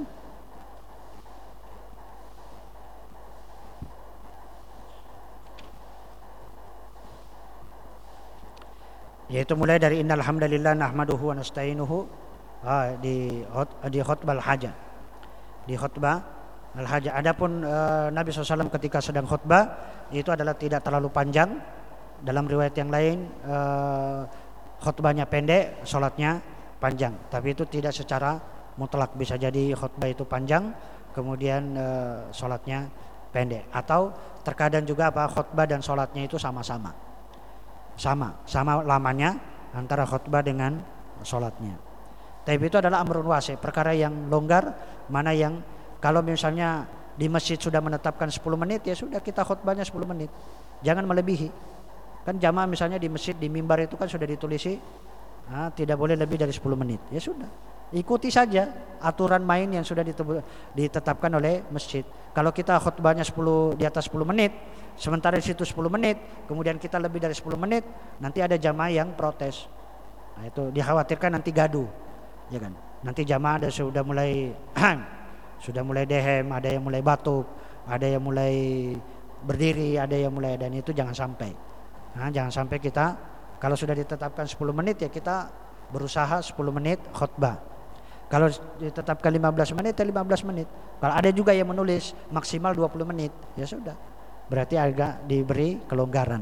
Yaitu mulai dari innal hamdalillah nahmaduhu wa nasta'inuhu ah, di di khutbah al-hajah. Di khutbah al-hajah. Adapun uh, Nabi shallallahu alaihi wasallam ketika sedang khutbah itu adalah tidak terlalu panjang. Dalam riwayat yang lain uh, khutbahnya pendek, sholatnya panjang. Tapi itu tidak secara mutlak, bisa jadi khutbah itu panjang kemudian uh, sholatnya pendek, atau terkadang juga apa khutbah dan sholatnya itu sama-sama. Sama, sama lamanya antara khutbah dengan sholatnya. Tapi itu adalah amrun wasi', perkara yang longgar, mana yang kalau misalnya di masjid sudah menetapkan sepuluh menit, ya sudah kita khutbahnya sepuluh menit. Jangan melebihi. Kan jamaah misalnya di masjid di mimbar itu kan sudah ditulisi nah, tidak boleh lebih dari sepuluh menit. Ya sudah, ikuti saja aturan main yang sudah ditetapkan oleh masjid. Kalau kita khutbahnya sepuluh di atas sepuluh menit, sementara di situ sepuluh menit, kemudian kita lebih dari sepuluh menit, nanti ada jamaah yang protes. Nah, itu dikhawatirkan nanti gaduh, ya kan? Nanti jamaah ada sudah mulai sudah mulai dehem, ada yang mulai batuk, ada yang mulai berdiri, ada yang mulai, dan itu jangan sampai. Nah, jangan sampai kita kalau sudah ditetapkan sepuluh menit ya kita berusaha sepuluh menit khutbah. Kalau ditetapkan lima belas menit ya lima belas menit. Kalau ada juga yang menulis maksimal dua puluh menit, ya sudah. Berarti agak diberi kelonggaran.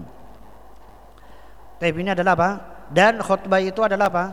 Tapi ini adalah apa? Dan khutbah itu adalah apa?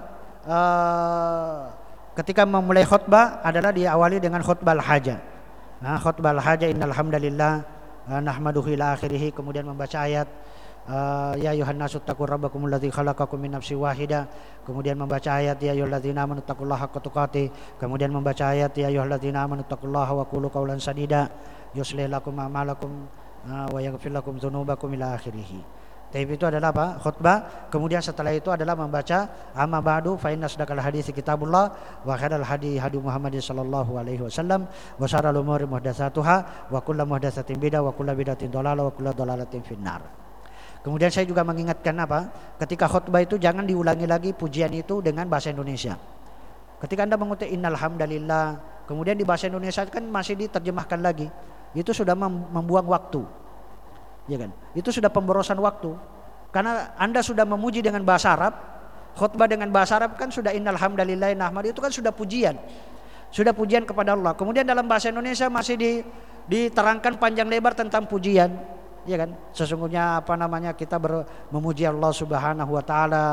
Uh, ketika memulai khutbah adalah diawali dengan khutbah al-hajah. Nah, khutbah al-hajah innal hamdalillah uh, nahmaduhu ila akhirih, kemudian membaca ayat uh, ya ayuhan nasu taqur rabbakumul ladzi khalaqakum min nafsin wahidah, kemudian membaca ayat ya ayyuhalladzina amanu taqullaha haqqa tuqatih, kemudian membaca ayat ya ayyuhalladzina amanu taqullaha wa qulu qawlan sadida yuslih lakum a'malakum wa yaghfir lakum dzunubakum ila akhirih. Tapi itu adalah apa? Khutbah. Kemudian setelah itu adalah membaca amma ba'du fa inna asdaqal hadits kitabullah wa khairal hadi hadi Muhammadin sallallahu alaihi wasallam wa syarrul umuri muhdatsatuha wa kullu muhdatsatin bidah wa kullu bidatin dhalalah wa kullu dhalalatin finnar. Kemudian saya juga mengingatkan apa? Ketika khutbah itu jangan diulangi lagi pujian itu dengan bahasa Indonesia. Ketika Anda mengutip innal hamdalillah, kemudian di bahasa Indonesia kan masih diterjemahkan lagi. Itu sudah membuang waktu. Ya kan? Itu sudah pemborosan waktu. Karena Anda sudah memuji dengan bahasa Arab, khutbah dengan bahasa Arab kan sudah innal hamdalillah nahmadu, itu kan sudah pujian. Sudah pujian kepada Allah. Kemudian dalam bahasa Indonesia masih di, diterangkan panjang lebar tentang pujian. Ya kan? Sesungguhnya apa namanya kita ber, memuji Allah Subhanahu wa taala,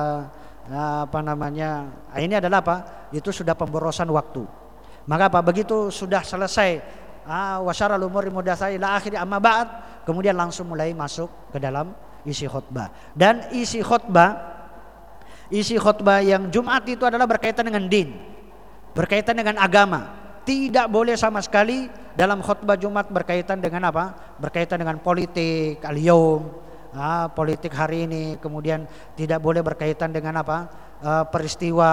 apa namanya? Ini adalah apa? Itu sudah pemborosan waktu. Maka apa? Begitu sudah selesai ah wasyarrul umuri muhdatsatuha ila akhir amma ba'd, kemudian langsung mulai masuk ke dalam isi khutbah. Dan isi khutbah isi khutbah yang Jumat itu adalah berkaitan dengan din, berkaitan dengan agama. Tidak boleh sama sekali dalam khutbah Jumat berkaitan dengan apa? Berkaitan dengan politik al-yaum, ah, politik hari ini. Kemudian tidak boleh berkaitan dengan apa? Uh, peristiwa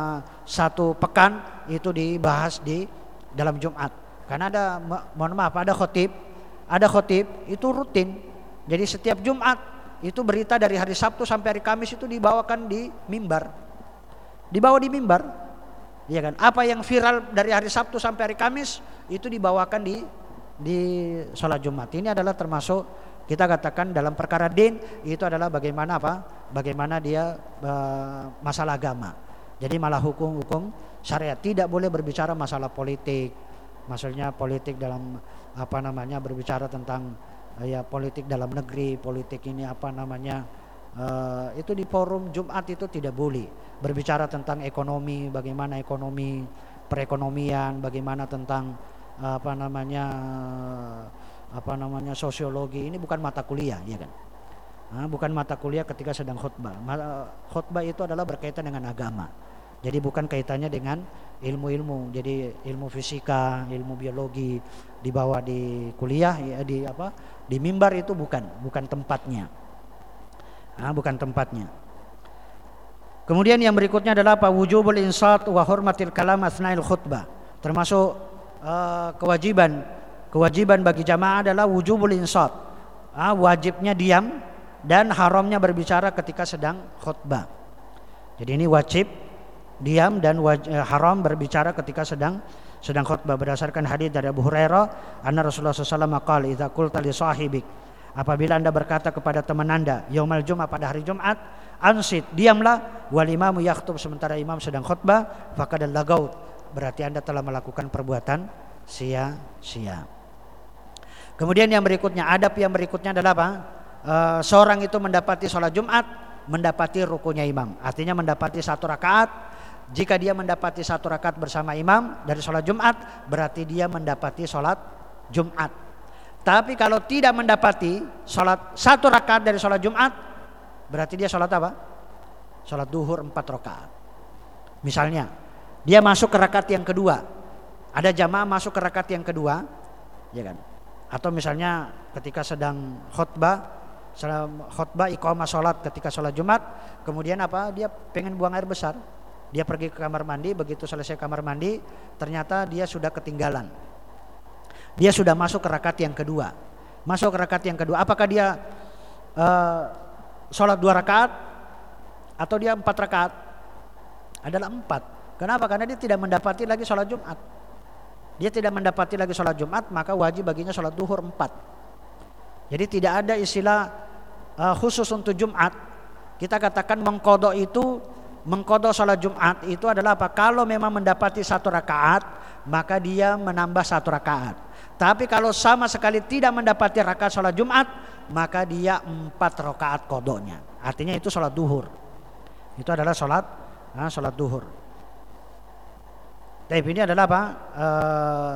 satu pekan itu dibahas di dalam Jumat. Karena ada, mohon maaf, ada khotib, ada khotib itu rutin. Jadi setiap Jumat itu berita dari hari Sabtu sampai hari Kamis itu dibawakan di mimbar, dibawa di mimbar, ya kan? Apa yang viral dari hari Sabtu sampai hari Kamis itu dibawakan di di sholat Jumat. Ini adalah termasuk kita katakan dalam perkara din itu adalah bagaimana apa? Bagaimana dia uh, masalah agama. Jadi malah hukum-hukum syariat, tidak boleh berbicara masalah politik. Maksudnya politik dalam apa namanya berbicara tentang ya politik dalam negeri, politik ini apa namanya uh, itu di forum Jumat itu tidak boleh. Berbicara tentang ekonomi, bagaimana ekonomi, perekonomian, bagaimana tentang uh, apa namanya uh, apa namanya sosiologi, ini bukan mata kuliah, ya kan? Nah, bukan mata kuliah ketika sedang khutbah. Khutbah itu adalah berkaitan dengan agama. Jadi bukan kaitannya dengan ilmu-ilmu. Jadi ilmu fisika, ilmu biologi dibawa di kuliah ya, di apa? Di mimbar itu bukan, bukan tempatnya. Nah, bukan tempatnya. Kemudian yang berikutnya adalah apa? Wujubul insat wa hurmatil kalam asna'il khutbah. Termasuk uh, kewajiban kewajiban bagi jamaah adalah wujubul insat. Ah, wajibnya diam dan haramnya berbicara ketika sedang khutbah. Jadi ini wajib diam dan waj- haram berbicara ketika sedang sedang khutbah berdasarkan hadis dari Abu Hurairah, anna Rasulullah sallallahu alaihi wasallam qala idza qulta li sahibik, apabila Anda berkata kepada teman Anda yaumal Jumat, pada hari Jumat, ansit, diamlah, wal imamu yakhutub, sementara imam sedang khutbah, faqad lagaut, berarti Anda telah melakukan perbuatan sia-sia. Kemudian yang berikutnya, adab yang berikutnya adalah apa? E, seorang itu mendapati sholat Jumat, mendapati rukunya imam, artinya mendapati satu rakaat. Jika dia mendapati satu rakaat bersama imam dari sholat Jumat, berarti dia mendapati sholat Jumat. Tapi kalau tidak mendapati sholat satu rakaat dari sholat Jumat, berarti dia sholat apa? Sholat duhur empat rakaat. Misalnya dia masuk ke rakaat yang kedua, ada jamaah masuk ke rakaat yang kedua, ya kan? Atau misalnya ketika sedang khutbah, khutbah iqamah sholat ketika sholat Jumat, kemudian apa? Dia pengen buang air besar. Dia pergi ke kamar mandi, begitu selesai kamar mandi, ternyata dia sudah ketinggalan. Dia sudah masuk ke rakaat yang kedua. Masuk ke rakaat yang kedua, apakah dia uh, sholat dua rakaat atau dia empat rakaat? Adalah empat. Kenapa? Karena dia tidak mendapati lagi sholat Jumat. Dia tidak mendapati lagi sholat Jumat, maka wajib baginya sholat duhur empat. Jadi tidak ada istilah uh, khusus untuk Jumat. Kita katakan mengkodok itu, mengkodok sholat Jumat itu adalah apa? Kalau memang mendapati satu rakaat, maka dia menambah satu rakaat. Tapi kalau sama sekali tidak mendapati rakaat sholat Jumat, maka dia empat rakaat kodoknya. Artinya itu sholat duhur. Itu adalah sholat, nah, sholat duhur. Tapi ini adalah apa? Uh,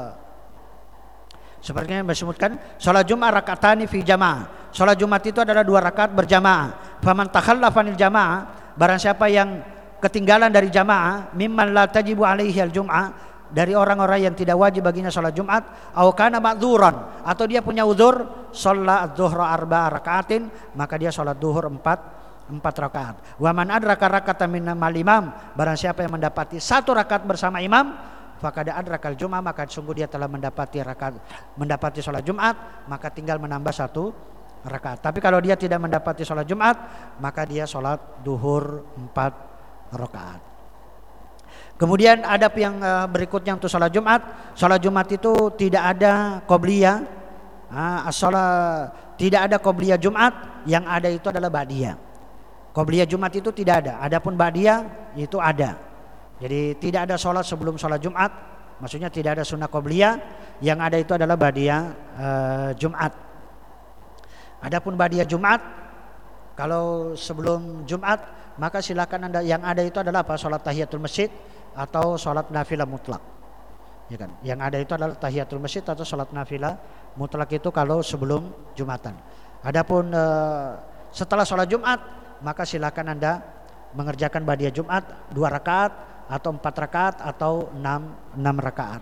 seperti yang disebutkan, sholat Jumat rakaatani fi jamaah. Sholat Jumat itu adalah dua rakaat berjamaah. Faman takhallafa anil jamaah, barang siapa yang ketinggalan dari jamaah, mimman la tajibu alaihi al-jum'ah, dari orang-orang yang tidak wajib baginya sholat Jumat, au kana ma'dzuran, atau dia punya uzur, shalla adz-dzuhra arba'a rakaatin, maka dia sholat duhur empat empat rakaat. Wa man adraka rakatan min al-imam, barang siapa yang mendapati satu rakaat bersama imam, faqad adrakal jum'ah, maka sungguh dia telah mendapati rakaat, mendapati sholat Jumat, maka tinggal menambah satu rakaat. Tapi kalau dia tidak mendapati sholat Jumat, maka dia sholat duhur empat rakaat. Kemudian adab yang uh, berikutnya untuk sholat Jumat, sholat Jumat itu tidak ada qobliyah, uh, sholat tidak ada qobliyah Jumat, yang ada itu adalah ba'diyah. Qobliyah Jumat itu tidak ada, adapun ba'diyah itu ada. Jadi tidak ada sholat sebelum sholat Jumat, maksudnya tidak ada sunnah qobliyah, yang ada itu adalah ba'diyah uh, Jumat. Adapun ba'diyah Jumat, kalau sebelum Jumat, maka silakan Anda, yang ada itu adalah apa? Sholat tahiyatul masjid atau sholat nafilah mutlak, ya kan? Yang ada itu adalah tahiyatul masjid atau sholat nafilah mutlak itu kalau sebelum Jumatan. Adapun uh, setelah sholat Jumat, maka silakan Anda mengerjakan ba'diyah Jumat dua rakaat atau empat rakaat atau enam enam rakaat.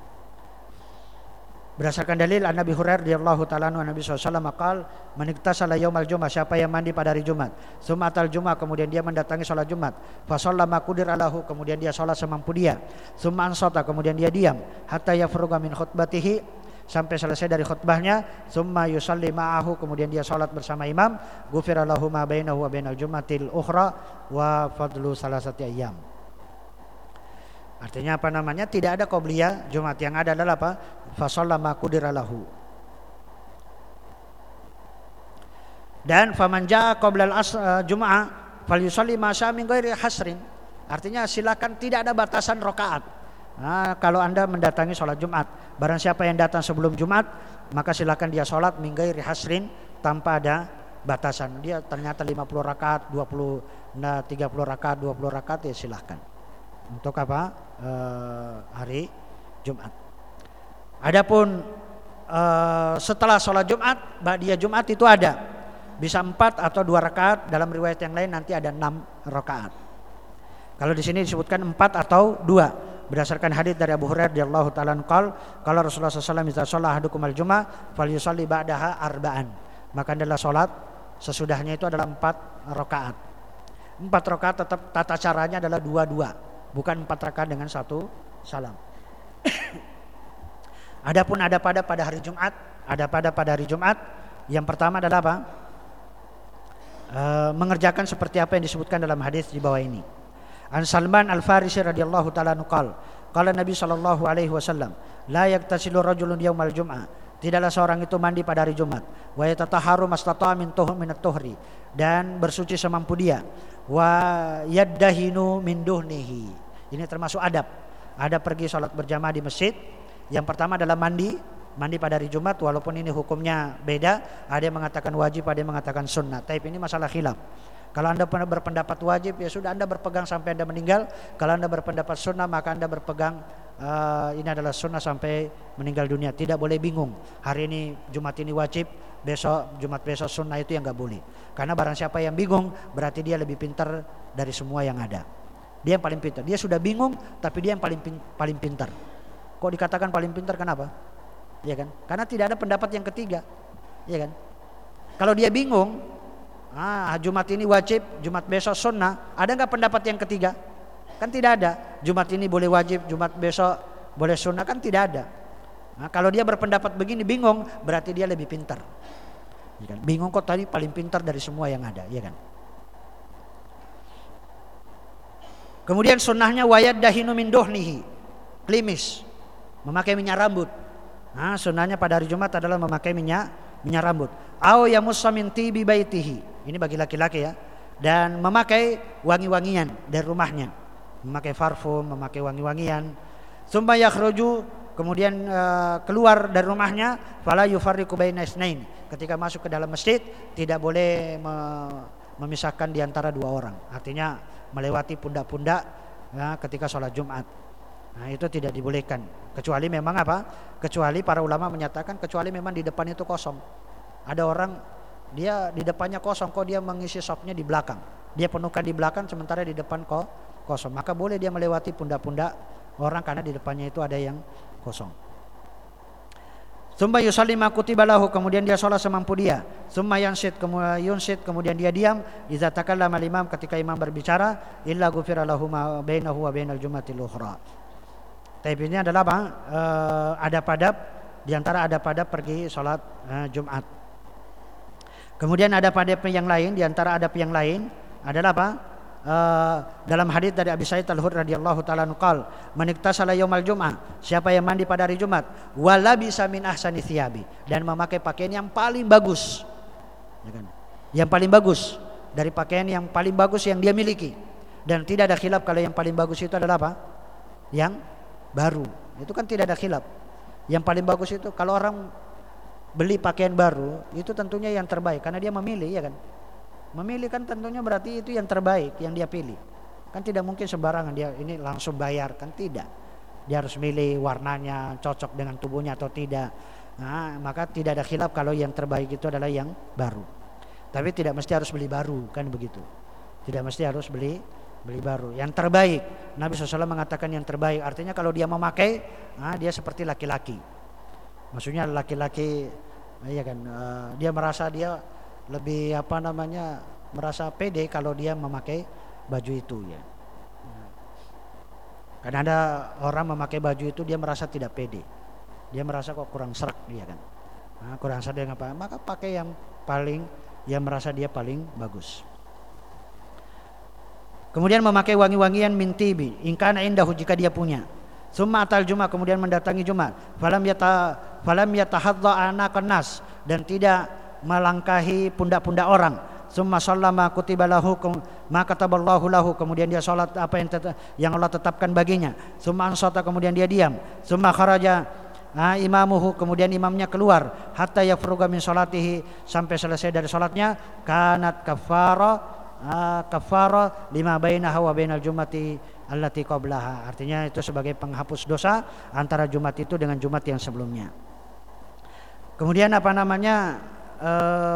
Berdasarkan dalil an Nabi Hurairah radhiyallahu ta'ala anhu, Nabi sallallahu alaihi wasallam qaal, man iktasala yaumal jumu'ah, siapa yang mandi pada hari Jumat, sumatal Jumat, kemudian dia mendatangi sholat Jumat, fa shalla ma qudira lahu, kemudian dia sholat semampu dia, summa ansata, kemudian dia diam, hatta yafruga min khutbatihi, sampai selesai dari khutbahnya, summa yusalli ma'ahu, kemudian dia sholat bersama imam, ghufira lahu ma bainahu wa bainal jumatil ukhra wa fadlu salasati ayyam. Artinya apa namanya? Tidak ada qobliyah Jumat, yang ada adalah apa? Fa shalla ma qudira lahu. Dan faman jaa qabla al-jum'ah falyusalli ma syaa min ghairi hasrin. Artinya silakan, tidak ada batasan rakaat. Nah, kalau Anda mendatangi sholat Jumat, barang siapa yang datang sebelum Jumat, maka silakan dia sholat min ghairi hasrin, tanpa ada batasan. Dia ternyata lima puluh rakaat, dua puluh, nah, tiga puluh rakaat, dua puluh rakaat, ya silahkan. Untuk apa? E, hari Jumat. Adapun e, setelah sholat Jumat, ba'diyah Jumat itu ada, bisa empat atau dua rakaat, dalam riwayat yang lain nanti ada enam rakaat. Kalau di sini disebutkan empat atau dua, berdasarkan hadits dari Abu Hurairah radhiyallahu taala anhu qala qala Rasulullah sallallahu alaihi wasallam idza shalla ahadukum al-jum'ah falyusalli ba'daha arba'an. Maka adalah salat sesudahnya itu adalah empat rakaat. Empat rakaat tetap tata caranya adalah dua-dua, bukan empat rakaat dengan satu salam. Adapun ada pada pada hari Jumat, ada pada pada hari Jumat yang pertama adalah apa? E, mengerjakan seperti apa yang disebutkan dalam hadis di bawah ini. An Salman Al-Farisi radhiyallahu taala anhu qala qala Nabi sallallahu alaihi wasallam la yaktasilu rajulun yaumal jum'ah, tidaklah seorang itu mandi pada hari Jumat, wa yatataharu mastata'a min tuhum min at-tuhri, dan bersuci semampu dia, wa yaddahinu min duhnihi. Ini termasuk adab. Ada pergi salat berjamaah di masjid. Yang pertama adalah mandi, mandi pada hari Jumat, walaupun ini hukumnya beda, ada yang mengatakan wajib, ada yang mengatakan sunnah. Tapi ini masalah khilaf. Kalau Anda berpendapat wajib, ya sudah Anda berpegang sampai Anda meninggal. Kalau Anda berpendapat sunnah, maka Anda berpegang uh, ini adalah sunnah sampai meninggal dunia. Tidak boleh bingung. Hari ini Jumat ini wajib, besok Jumat besok sunnah, itu yang nggak boleh. Karena barang siapa yang bingung, berarti dia lebih pintar dari semua yang ada. Dia yang paling pintar. Dia sudah bingung, tapi dia yang paling paling pintar. Kok dikatakan paling pintar? Kenapa? Ya kan? Karena tidak ada pendapat yang ketiga. Ya kan? Kalau dia bingung, ah, Jumat ini wajib, Jumat besok sunnah, ada nggak pendapat yang ketiga? Kan tidak ada. Jumat ini boleh wajib, Jumat besok boleh sunnah, kan tidak ada. Nah, kalau dia berpendapat begini bingung, berarti dia lebih pintar. Ya kan? Bingung kok tadi paling pintar dari semua yang ada, ya kan? Kemudian sunnahnya wayad dahinu min duhnihi, klimis, memakai minyak rambut. Nah, sunnahnya pada hari Jumat adalah memakai minyak minyak rambut. Au yamussa min tibi baitihi. Ini bagi laki-laki ya. Dan memakai wangi-wangian dari rumahnya. Memakai parfum, memakai wangi-wangian. Tsumma yakhruju, kemudian uh, keluar dari rumahnya, fala yufarriqu baina isnain. Ketika masuk ke dalam masjid tidak boleh me- memisahkan di antara dua orang. Artinya melewati pundak-pundak ya, ketika sholat Jumat. Nah, itu tidak dibolehkan. Kecuali memang apa? Kecuali para ulama menyatakan kecuali memang di depan itu kosong. Ada orang dia di depannya kosong, kok dia mengisi sopnya di belakang. Dia penuhkan di belakang sementara di depan kok kosong. Maka boleh dia melewati pundak-pundak orang karena di depannya itu ada yang kosong. Tsumma yusalli ma kutiba lahu, kemudian dia sholat semampu dia. Tsumma yansit, kemudian yunsit, kemudian dia diam. Idza takallama al-imam, ketika imam berbicara, illa ghufira lahu ma bainahu wa bainal jum'atil ukhra. Tapi ini adalah apa? Uh, adab-adab, di antara adab-adab pergi sholat uh, Jumat. Kemudian ada adab yang lain, di antara adab yang lain adalah apa? Uh, dalam hadits dari Abi Sa'id Al-Khudri radhiyallahu taala anhu qala man iktasala yaumal jum'ah, siapa yang mandi pada hari Jumat, wala bisa min ahsani thiyabi, dan memakai pakaian yang paling bagus, ya kan? Yang paling bagus dari pakaian yang paling bagus yang dia miliki, dan tidak ada khilaf kalau yang paling bagus itu adalah apa? Yang baru. Itu kan tidak ada khilaf. Yang paling bagus itu kalau orang beli pakaian baru itu tentunya yang terbaik karena dia memilih, ya kan? Memilih kan tentunya berarti itu yang terbaik yang dia pilih. Kan tidak mungkin sembarangan dia ini langsung bayar, kan tidak. Dia harus milih warnanya cocok dengan tubuhnya atau tidak. Nah, maka tidak ada khilaf kalau yang terbaik itu adalah yang baru. Tapi tidak mesti harus beli baru, kan begitu. Tidak mesti harus beli beli baru. Yang terbaik, Nabi shallallahu alaihi wasallam mengatakan yang terbaik. Artinya kalau dia memakai, nah, dia seperti laki-laki. Maksudnya laki-laki, ya kan, uh, dia merasa dia lebih apa namanya merasa pede kalau dia memakai baju itu, ya. Karena ada orang memakai baju itu dia merasa tidak pede, dia merasa kok kurang serak dia kan, nah, kurang serak dengan apa, maka pakai yang paling, yang merasa dia paling bagus. Kemudian memakai wangi-wangian min tibi, ingkana indahu, jika dia punya. Summa atal Jumat, kemudian mendatangi Jumat. Falam yata falam yatahadda anaqan nas, dan tidak melangkahi pundak-pundak orang. Summa shallama kutiba lahu, maka kataballahu lahu, kemudian dia salat apa yang tet- yang Allah tetapkan baginya. Summa ansata, kemudian dia diam. Summa kharaja ah, imamuhu, kemudian imamnya keluar, hatta yafruga min salatihi, sampai selesai dari salatnya. Kanat kafara ah, kafara lima bainaha wa bainal jumati allati qablaha, artinya itu sebagai penghapus dosa antara Jumat itu dengan Jumat yang sebelumnya. Kemudian apa namanya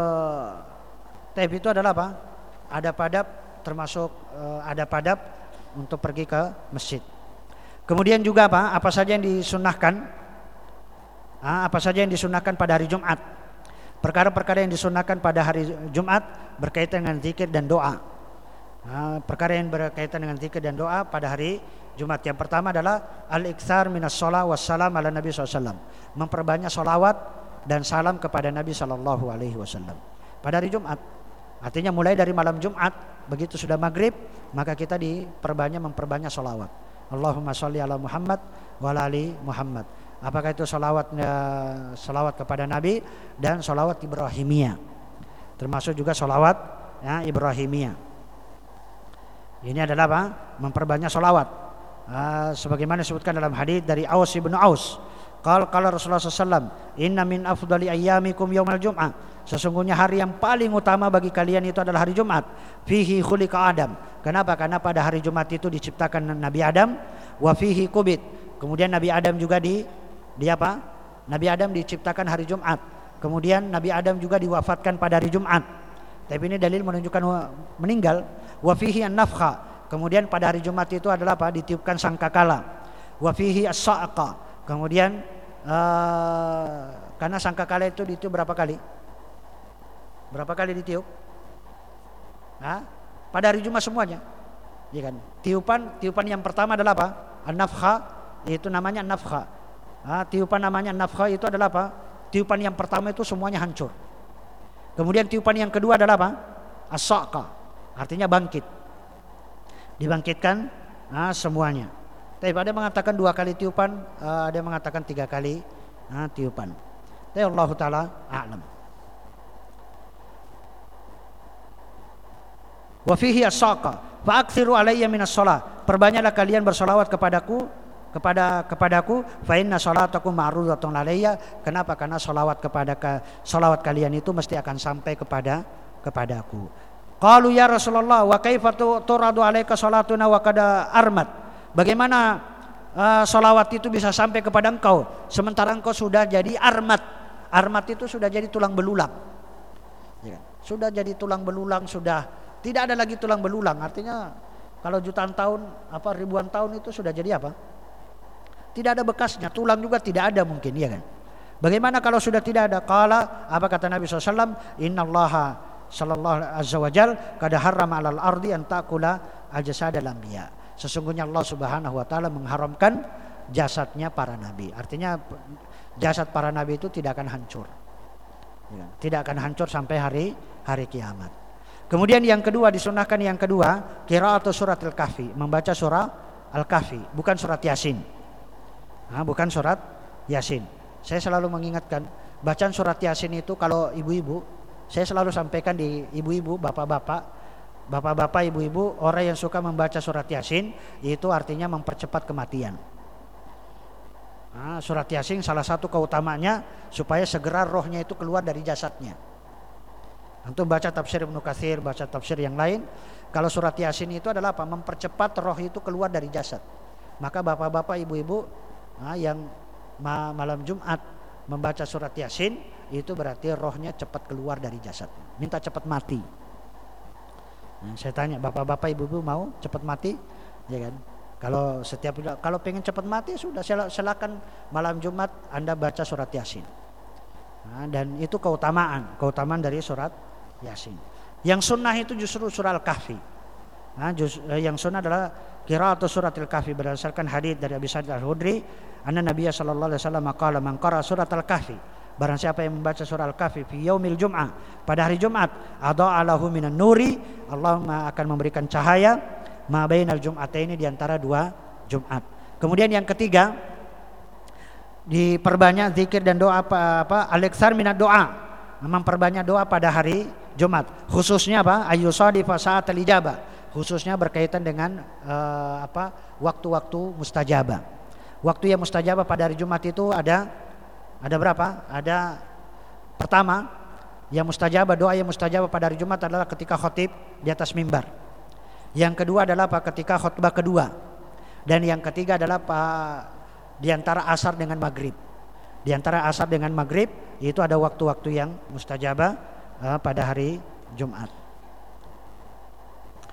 Uh, taib itu adalah apa? Adab-adab, termasuk uh, adab-adab untuk pergi ke masjid. Kemudian juga apa? Apa saja yang disunnahkan? Ah, apa saja yang disunnahkan pada hari Jumat? Perkara-perkara yang disunnahkan pada hari Jumat berkaitan dengan zikir dan doa. Ah, perkara yang berkaitan dengan zikir dan doa pada hari Jumat. Yang pertama adalah al-iktsar minas shalah wassalam ala Nabi sallallahu alaihi wasallam. Memperbanyak salawat dan salam kepada Nabi sallallahu alaihi wasallam pada hari Jumat. Artinya mulai dari malam Jumat, begitu sudah maghrib, maka kita diperbanyak memperbanyak salawat. Allahumma sholli ala Muhammad wa ala ali Muhammad. Apakah itu salawat salawat kepada Nabi dan salawat Ibrahimiyah. Termasuk juga salawat ya, Ibrahimiyah. Ini adalah apa? Memperbanyak salawat. Uh, sebagaimana disebutkan dalam hadis dari Aus bin Aus. Qala qala Rasulullah sallallahu alaihi wasallam, "Inna min afdali ayyamikum yaumal jum'ah." Sesungguhnya hari yang paling utama bagi kalian itu adalah hari Jumat. Fihi khuliqa Adam. Kenapa? Karena pada hari Jumat itu diciptakan Nabi Adam. Wa fihi kubit. Kemudian Nabi Adam juga di di apa? Nabi Adam diciptakan hari Jumat. Kemudian Nabi Adam juga diwafatkan pada hari Jumat. Tapi ini dalil menunjukkan meninggal. Wa fihi an-nafkha. Kemudian pada hari Jumat itu adalah apa? Ditiupkan sangkakala. Wa fihi as-sa'iqa. Kemudian uh, karena sangkakala itu ditiup berapa kali? Berapa kali ditiup? Nah, pada hari Jumat semuanya. Ya kan? Tiupan tiupan yang pertama adalah apa? An-nafkha, itu namanya nafkha. Nah, tiupan namanya nafkha itu adalah apa? Tiupan yang pertama itu semuanya hancur. Kemudian tiupan yang kedua adalah apa? As-saqa, artinya bangkit. Dibangkitkan nah, semuanya. Tapi ada yang mengatakan dua kali tiupan, ada yang mengatakan tiga kali nah, tiupan. Tapi Allah Ta'ala a'lam. Wa fihi as-saqa fa aktsiru alayya minas shalah. Perbanyaklah kalian bersolawat kepadaku kepada kepadaku fa inna sholatakum ma'rudatun alayya. Kenapa? Karena solawat kepada solawat kalian itu mesti akan sampai kepada kepadaku. Qalu ya Rasulullah wa kaifa turadu alayka salatuna wa kada armat. Bagaimana uh, solawat itu bisa sampai kepada engkau sementara engkau sudah jadi armat. Armat itu sudah jadi tulang belulang. Ya, sudah jadi tulang belulang, sudah tidak ada lagi tulang belulang. Artinya kalau jutaan tahun apa ribuan tahun itu sudah jadi apa? Tidak ada bekasnya, tulang juga tidak ada mungkin, ya kan? Bagaimana kalau sudah tidak ada? Qala, apa kata Nabi sallallahu alaihi wasallam? Innallaha sallallahu azza wajal qad harrama 'alal ardi an ta'kula ajsadal anbiya. Sesungguhnya Allah Subhanahu wa taala mengharamkan jasadnya para nabi. Artinya jasad para nabi itu tidak akan hancur. Ya, tidak akan hancur sampai hari hari kiamat. Kemudian yang kedua disunahkan yang kedua qira'atu suratil kahfi, membaca surah Al-Kahfi, bukan surat Yasin. Nah, bukan surat Yasin. Saya selalu mengingatkan bacaan surat Yasin itu kalau ibu-ibu, saya selalu sampaikan di ibu-ibu, bapak-bapak, bapak-bapak, ibu-ibu, orang yang suka membaca surat Yasin itu artinya mempercepat kematian. Nah, surat Yasin salah satu keutamanya supaya segera rohnya itu keluar dari jasadnya. Untuk baca tafsir Ibnu Katsir, baca tafsir yang lain, kalau surat Yasin itu adalah apa? Mempercepat roh itu keluar dari jasad. Maka bapak-bapak, ibu-ibu nah, yang ma- malam Jumat membaca surat Yasin itu berarti rohnya cepat keluar dari jasad. Minta cepat mati. Nah, saya tanya bapak-bapak, ibu-ibu mau cepat mati? Ya kan? Kalau setiap kalau pengen cepat mati sudah silakan malam Jumat Anda baca surat Yasin. Nah, dan itu keutamaan, keutamaan dari surat Yasin. Yang sunnah itu justru surah Al-Kahfi. Nah, just, yang sunnah adalah qira'atu suratil kahfi berdasarkan hadis dari Abi Sa'id Al-Khudri, anna Nabiya sallallahu alaihi wasallam qala man qara surat Al-Kahfi, barang siapa yang membaca surah Al-Kahfi fi yaumil jum'ah, pada hari Jumat, adha'a lahu minan nuri, Allah akan memberikan cahaya ma bainal jum'ataini, di antara dua Jumat. Kemudian yang ketiga diperbanyak zikir dan doa apa, apa al-iktsar minad doa, memperbanyak doa pada hari Jumat, khususnya apa? Ayyusadifa sa'atal ijabah, khususnya berkaitan dengan uh, apa waktu-waktu mustajabah. Waktu yang mustajabah pada hari Jumat itu ada ada berapa? Ada pertama, yang mustajabah, doa yang mustajabah pada hari Jumat adalah ketika khotib di atas mimbar. Yang kedua adalah apa? Ketika khutbah kedua. Dan yang ketiga adalah apa? Di antara asar dengan maghrib. Di antara asar dengan maghrib itu ada waktu-waktu yang mustajabah uh, pada hari Jumat.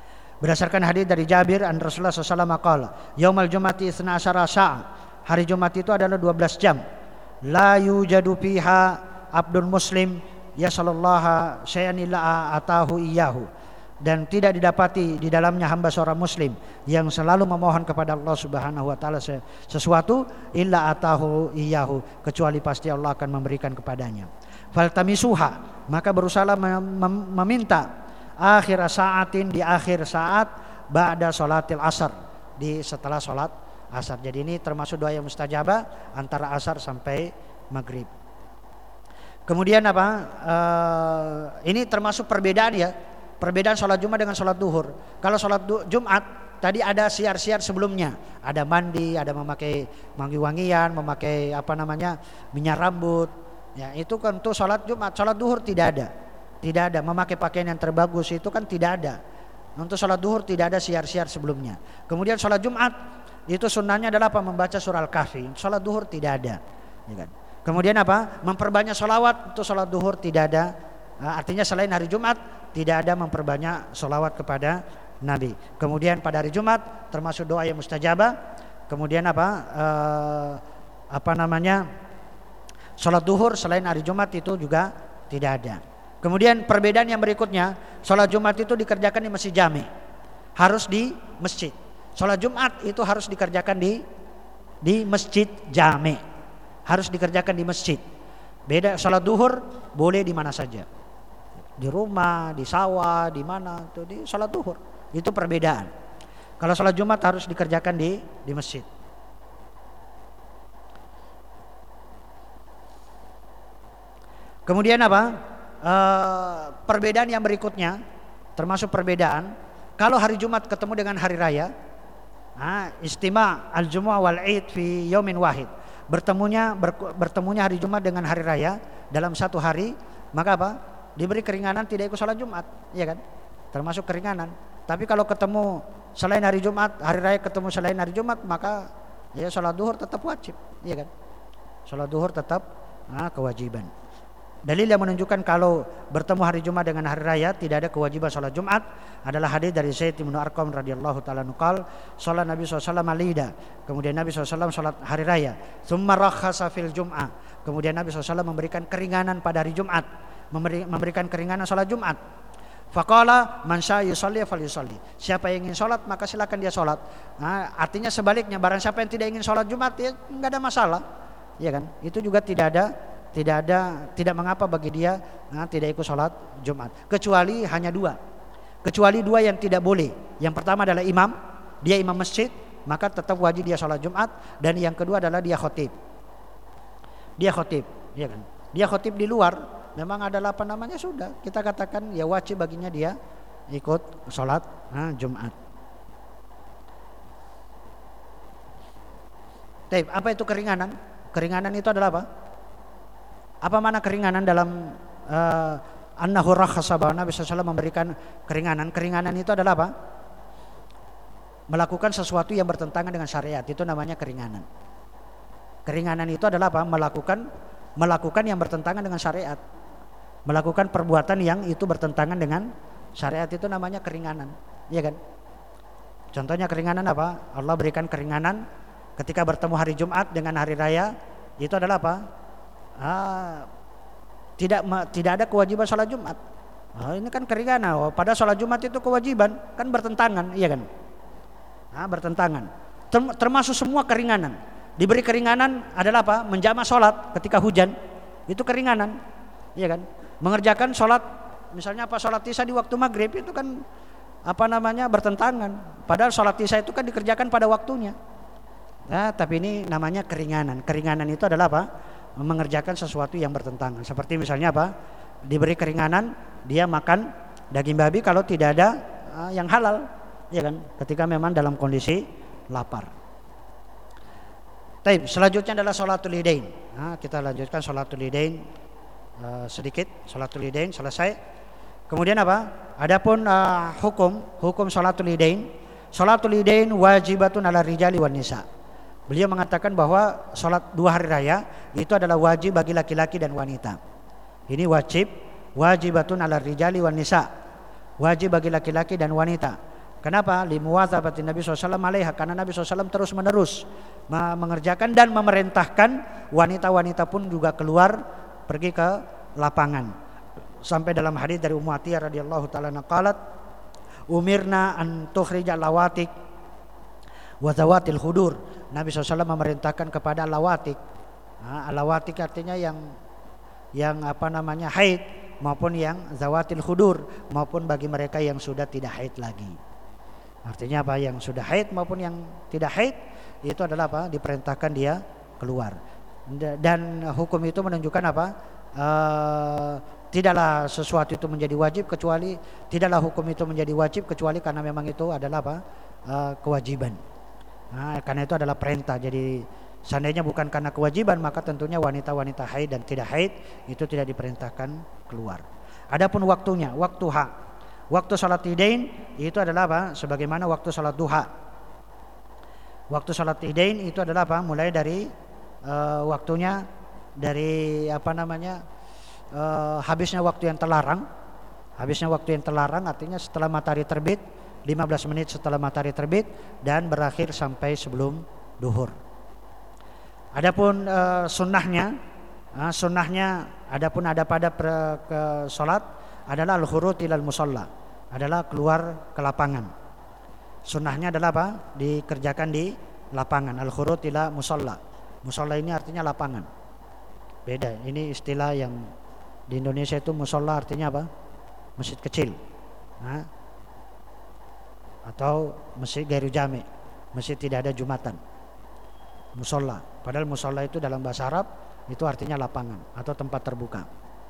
Berdasarkan hadis dari Jabir an Rasulullah sallallahu alaihi wasallam qala, "Yaumal jum'ati isna asyara sa'a." Hari Jumat itu adalah dua belas jam. La yujadu fiha abdun muslim yasallallahu syai'an illa atahu iyyahu. Dan tidak didapati di dalamnya hamba seorang muslim yang selalu memohon kepada Allah Subhanahu wa taala sesuatu illa atahu iyyahu, kecuali pasti Allah akan memberikan kepadanya. Faltamisuha, maka berusaha mem mem meminta akhir saatin, di akhir saat ba'da sholatil asar, di setelah sholat asar. Jadi ini termasuk doa yang mustajabah antara asar sampai maghrib. Kemudian apa? Uh, ini termasuk perbedaan ya. Perbedaan sholat Jumat dengan sholat duhur. Kalau sholat Jumat tadi ada siar-siar sebelumnya, ada mandi, ada memakai wangi-wangian, memakai apa namanya minyak rambut. Ya itu kan untuk sholat Jumat. Sholat duhur tidak ada, tidak ada memakai pakaian yang terbagus, itu kan tidak ada. Untuk sholat duhur tidak ada siar-siar sebelumnya. Kemudian sholat Jumat itu sunnahnya adalah apa? Membaca surah Al-Kahfi. Sholat duhur tidak ada. Ya kan? Kemudian apa? Memperbanyak sholawat. Untuk sholat duhur tidak ada. Nah, artinya selain hari Jumat tidak ada memperbanyak sholawat kepada Nabi. Kemudian pada hari Jumat termasuk doa yang mustajabah. Kemudian apa? Uh, apa namanya? Sholat duhur selain hari Jumat itu juga tidak ada. Kemudian perbedaan yang berikutnya, sholat Jumat itu dikerjakan di masjid jami, harus di masjid. Sholat Jumat itu harus dikerjakan di di masjid jami, harus dikerjakan di masjid. Beda sholat duhur boleh di mana saja. Di rumah, di sawah, di mana itu di sholat duhur. Itu perbedaan. Kalau sholat Jumat harus dikerjakan di di masjid. Kemudian apa? E, perbedaan yang berikutnya, termasuk perbedaan. Kalau hari Jumat ketemu dengan hari raya, nah, istima al-jumu'ah wal id fi yaumin wahid. Bertemunya ber, bertemunya hari Jumat dengan hari raya dalam satu hari, maka apa? Diberi keringanan tidak ikut sholat Jumat, ya kan? Termasuk keringanan. Tapi kalau ketemu selain hari Jumat, hari raya ketemu selain hari Jumat, maka ya sholat duhur tetap wajib, ya kan? Sholat duhur tetap nah, kewajiban. Dalil yang menunjukkan kalau bertemu hari Jumat dengan hari raya tidak ada kewajiban sholat Jumat adalah hadis dari Zaid bin Arqam radhiyallahu taala nukal, sholat Nabi shallallahu alaihi wasallam alida. Kemudian Nabi shallallahu alaihi wasallam sholat hari raya. Tsumma rakhasa fil Jum'ah. Kemudian Nabi shallallahu alaihi wasallam memberikan keringanan pada hari Jumat, memberi, memberikan keringanan sholat Jumat. Faqala man syaa yusalli falyusalli. Siapa yang ingin sholat maka silakan dia sholat. Nah, artinya sebaliknya, barang siapa yang tidak ingin sholat Jumat ya enggak ada masalah. Ya kan? Itu juga tidak ada tidak ada tidak mengapa bagi dia nah, tidak ikut sholat Jumat, kecuali hanya dua kecuali dua yang tidak boleh. Yang pertama adalah imam, dia imam masjid, maka tetap wajib dia sholat Jumat. Dan yang kedua adalah dia khotib, dia khotib, ya kan? Dia khotib di luar, memang adalah apa namanya sudah kita katakan ya wajib baginya dia ikut sholat nah, Jumat. Tapi apa itu keringanan? Keringanan itu adalah apa? Apa mana keringanan dalam uh, annahu rakhasa, bahwa Nabi shallallahu alaihi wasallam memberikan keringanan. Keringanan itu adalah apa? Melakukan sesuatu yang bertentangan dengan syariat, itu namanya keringanan. Keringanan itu adalah apa? Melakukan melakukan yang bertentangan dengan syariat. Melakukan perbuatan yang itu bertentangan dengan syariat, itu namanya keringanan. Iya kan? Contohnya keringanan apa? Allah berikan keringanan ketika bertemu hari Jumat dengan hari raya, itu adalah apa? Ah, tidak tidak ada kewajiban sholat Jumat. Ah, ini kan keringanan. Oh, pada sholat Jumat itu kewajiban, kan bertentangan, iya kan? Ah, bertentangan. Termasuk semua keringanan. Diberi keringanan adalah apa? Menjamak sholat ketika hujan, itu keringanan, iya kan? Mengerjakan sholat, misalnya apa sholat isya di waktu maghrib, itu kan apa namanya bertentangan. Padahal sholat isya itu kan dikerjakan pada waktunya. Nah, tapi ini namanya keringanan. Keringanan itu adalah apa? Mengerjakan sesuatu yang bertentangan. Seperti misalnya apa? Diberi keringanan dia makan daging babi kalau tidak ada uh, yang halal, ya kan? Ketika memang dalam kondisi lapar. Baik, selanjutnya adalah sholatul idain. Nah, kita lanjutkan sholatul idain uh, sedikit. Sholatul idain selesai. Kemudian apa? Adapun uh, hukum hukum sholatul idain. Sholatul idain wajibatun ala rijali wan nisa. Beliau mengatakan bahwa sholat dua hari raya itu adalah wajib bagi laki-laki dan wanita. Ini wajib, wajibatun ala rijali wan nisa, wajib bagi laki-laki dan wanita. Kenapa? Limuwadzabati Nabi shallallahu alaihi wasallam alaiha, karena Nabi shallallahu alaihi wasallam terus menerus mengerjakan dan memerintahkan wanita-wanita pun juga keluar pergi ke lapangan. Sampai dalam hadis dari Ummu Atiyah radhiyallahu taala qalat umirna an tukhrija lawatik wa zawatil hudur. Nabi shallallahu alaihi wasallam memerintahkan kepada lawatik. Nah, lawatik artinya yang yang apa namanya haid maupun yang zawatil hudur, maupun bagi mereka yang sudah tidak haid lagi. Artinya apa? Yang sudah haid maupun yang tidak haid itu adalah apa? Diperintahkan dia keluar. Dan hukum itu menunjukkan apa? Uh, tidaklah sesuatu itu menjadi wajib kecuali tidaklah hukum itu menjadi wajib kecuali karena memang itu adalah apa? Uh, kewajiban. Nah, karena itu adalah perintah. Jadi seandainya bukan karena kewajiban, maka tentunya wanita-wanita haid dan tidak haid itu tidak diperintahkan keluar. Adapun waktunya, waktu hak. Waktu salat idain itu adalah apa? Sebagaimana waktu salat duha. Waktu salat idain itu adalah apa? Mulai dari uh, waktunya dari apa namanya? Uh, habisnya waktu yang terlarang. Habisnya waktu yang terlarang artinya setelah matahari terbit, lima belas menit setelah matahari terbit, dan berakhir sampai sebelum duhur. Adapun uh, sunnahnya, uh, sunnahnya adapun ada pada per, ke salat adalah al-khurut ilal musalla, adalah keluar ke lapangan. Sunnahnya adalah apa? Dikerjakan di lapangan. Al-khurut ila musalla. Musalla ini artinya lapangan. Beda. Ini istilah yang di Indonesia itu musalla artinya apa? Masjid kecil. Nah, atau masjid gairu jami', masjid tidak ada jumatan. Musalla. Padahal musalla itu dalam bahasa Arab itu artinya lapangan atau tempat terbuka.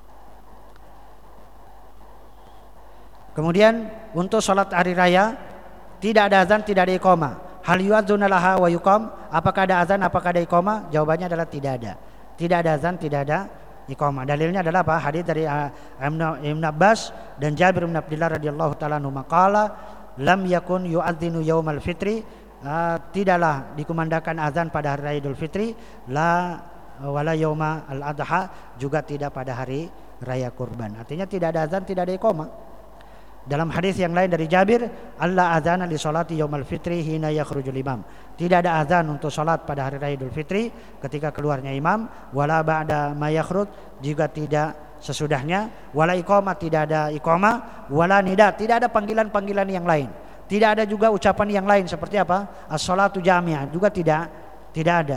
Kemudian untuk salat hari raya tidak ada azan, tidak ada iqamah. Hal yu'adzuna laha wa yuqam? Apakah ada azan, apakah ada iqamah? Jawabannya adalah tidak ada. Tidak ada azan, tidak ada iqamah. Dalilnya adalah apa? Hadis dari Ibnu Abbas dan Jabir bin Abdullah radhiyallahu taala anhu qala lam yakun yu'adzinu yaumal fitri, uh, tidaklah dikumandangkan azan pada hari raya Idul Fitri, la wala yauma al-adha, juga tidak pada hari raya kurban. Artinya tidak ada azan, tidak ada iqamah. Dalam hadis yang lain dari Jabir, Allah azana li salati yaumal fitri hina yakhrujul imam. Tidak ada azan untuk salat pada hari raya Idul Fitri ketika keluarnya imam, wala ba'da ma yakhruj, juga tidak sesudahnya, wala iqamah, tidak ada iqamah, wala nida, tidak ada panggilan-panggilan yang lain. Tidak ada juga ucapan yang lain seperti apa? As-salatu jami'ah, juga tidak tidak ada.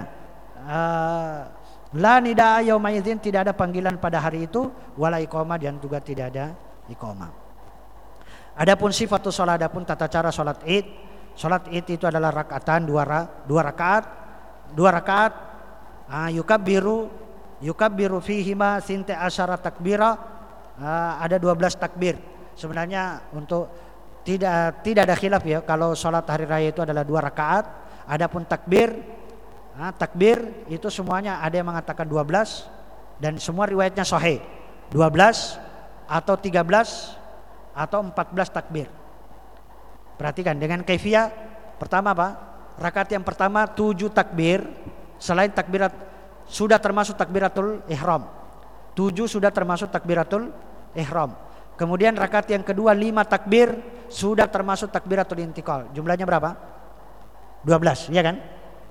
Uh, la nida yauma idzin, tidak ada panggilan pada hari itu, wala iqamah, dan juga tidak ada iqamah. Adapun sifatus shalah, adapun tata cara salat Id. Salat Id itu adalah rakaatan, dua, dua rakaat, dua rakaat. Uh, yukabbiru, yukabbiru fihima sinte asyara takbira. Uh, ada dua belas takbir. Sebenarnya untuk tidak tidak ada khilaf ya kalau salat hari raya itu adalah dua rakaat. Adapun takbir, uh, takbir itu semuanya ada yang mengatakan dua belas dan semua riwayatnya sahih. dua belas atau tiga belas atau empat belas takbir. Perhatikan dengan kaifiyah. Pertama apa? Rakaat yang pertama tujuh takbir, selain takbirat sudah termasuk takbiratul ihram. tujuh sudah termasuk takbiratul ihram. Kemudian rakaat yang kedua lima takbir, sudah termasuk takbiratul intiqal. Jumlahnya berapa? dua belas, ya kan?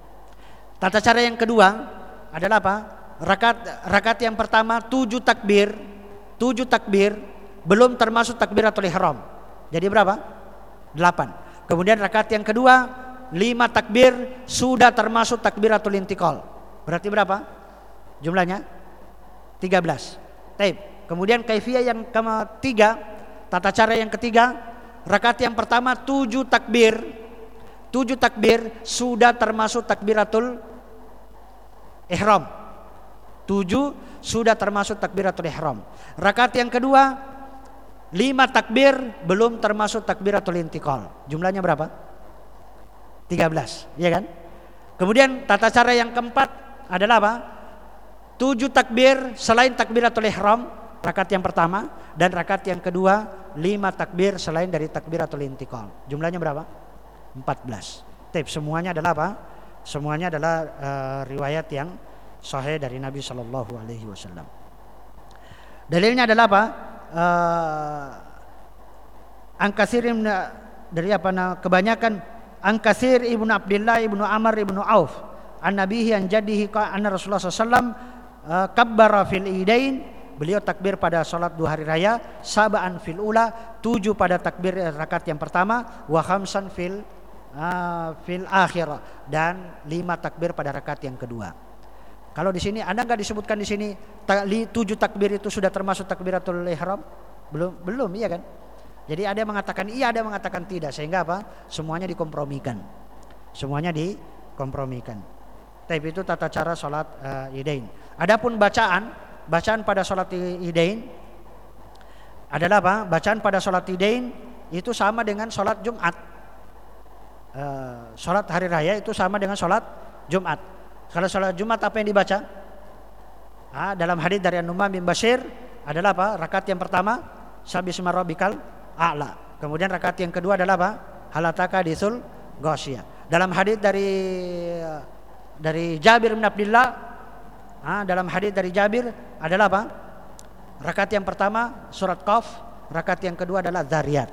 Tata cara yang kedua adalah apa? Rakaat rakaat yang pertama tujuh takbir, tujuh takbir belum termasuk takbiratul ihram. Jadi berapa? delapan. Kemudian rakaat yang kedua lima takbir, sudah termasuk takbiratul intiqal. Berarti berapa jumlahnya? tiga belas. Taib. Kemudian kaifiyah yang ketiga, tata cara yang ketiga, rakaat yang pertama tujuh takbir, tujuh takbir sudah termasuk takbiratul ihram. tujuh sudah termasuk takbiratul ihram. Rakaat yang kedua lima takbir belum termasuk takbiratul intiqal. Jumlahnya berapa? tiga belas, ya kan? Kemudian tata cara yang keempat adalah apa? tujuh takbir selain takbiratul ihram, rakaat yang pertama, dan rakaat yang kedua lima takbir selain dari takbiratul intiqal. Jumlahnya berapa? empat belas. Tip, semuanya adalah apa? Semuanya adalah uh, riwayat yang sahih dari Nabi sallallahu alaihi wasallam. Dalilnya adalah apa? Uh, Angkasirim dari apa nah, kebanyakan an Katsir ibnu Abdullah ibnu Amr ibnu Auf an nabihi an jaddihi anna Rasulullah sallallahu alaihi wasallam uh, kabbara fil idain, beliau takbir pada salat dua hari raya, sab'an fil ula, tujuh pada takbir rakaat yang pertama, wa khamsan fil uh, fil akhirah, dan lima takbir pada rakaat yang kedua. Kalau di sini ada enggak disebutkan di sini tujuh takbir itu sudah termasuk takbiratul ihram? Belum, belum, iya kan? Jadi ada yang mengatakan iya, ada yang mengatakan tidak, sehingga apa? Semuanya dikompromikan. Semuanya dikompromikan. Tapi itu tata cara salat uh, idain. Adapun bacaan, bacaan pada salat idain adalah apa? Bacaan pada salat idain itu sama dengan salat Jumat. Uh, salat hari raya itu sama dengan salat Jumat. Kalau salat Jumat apa yang dibaca? Ah, dalam hadis dari An-Nu'man bin Bashir adalah apa? Rakaat yang pertama Sabbihisma rabbikal a'la. Kemudian rakaat yang kedua adalah apa? Halataka disul ghasyiyah. Dalam hadis dari dari Jabir bin Abdullah, ah, dalam hadis dari Jabir adalah apa? Rakaat yang pertama surat Qaf, rakaat yang kedua adalah Dzariyat.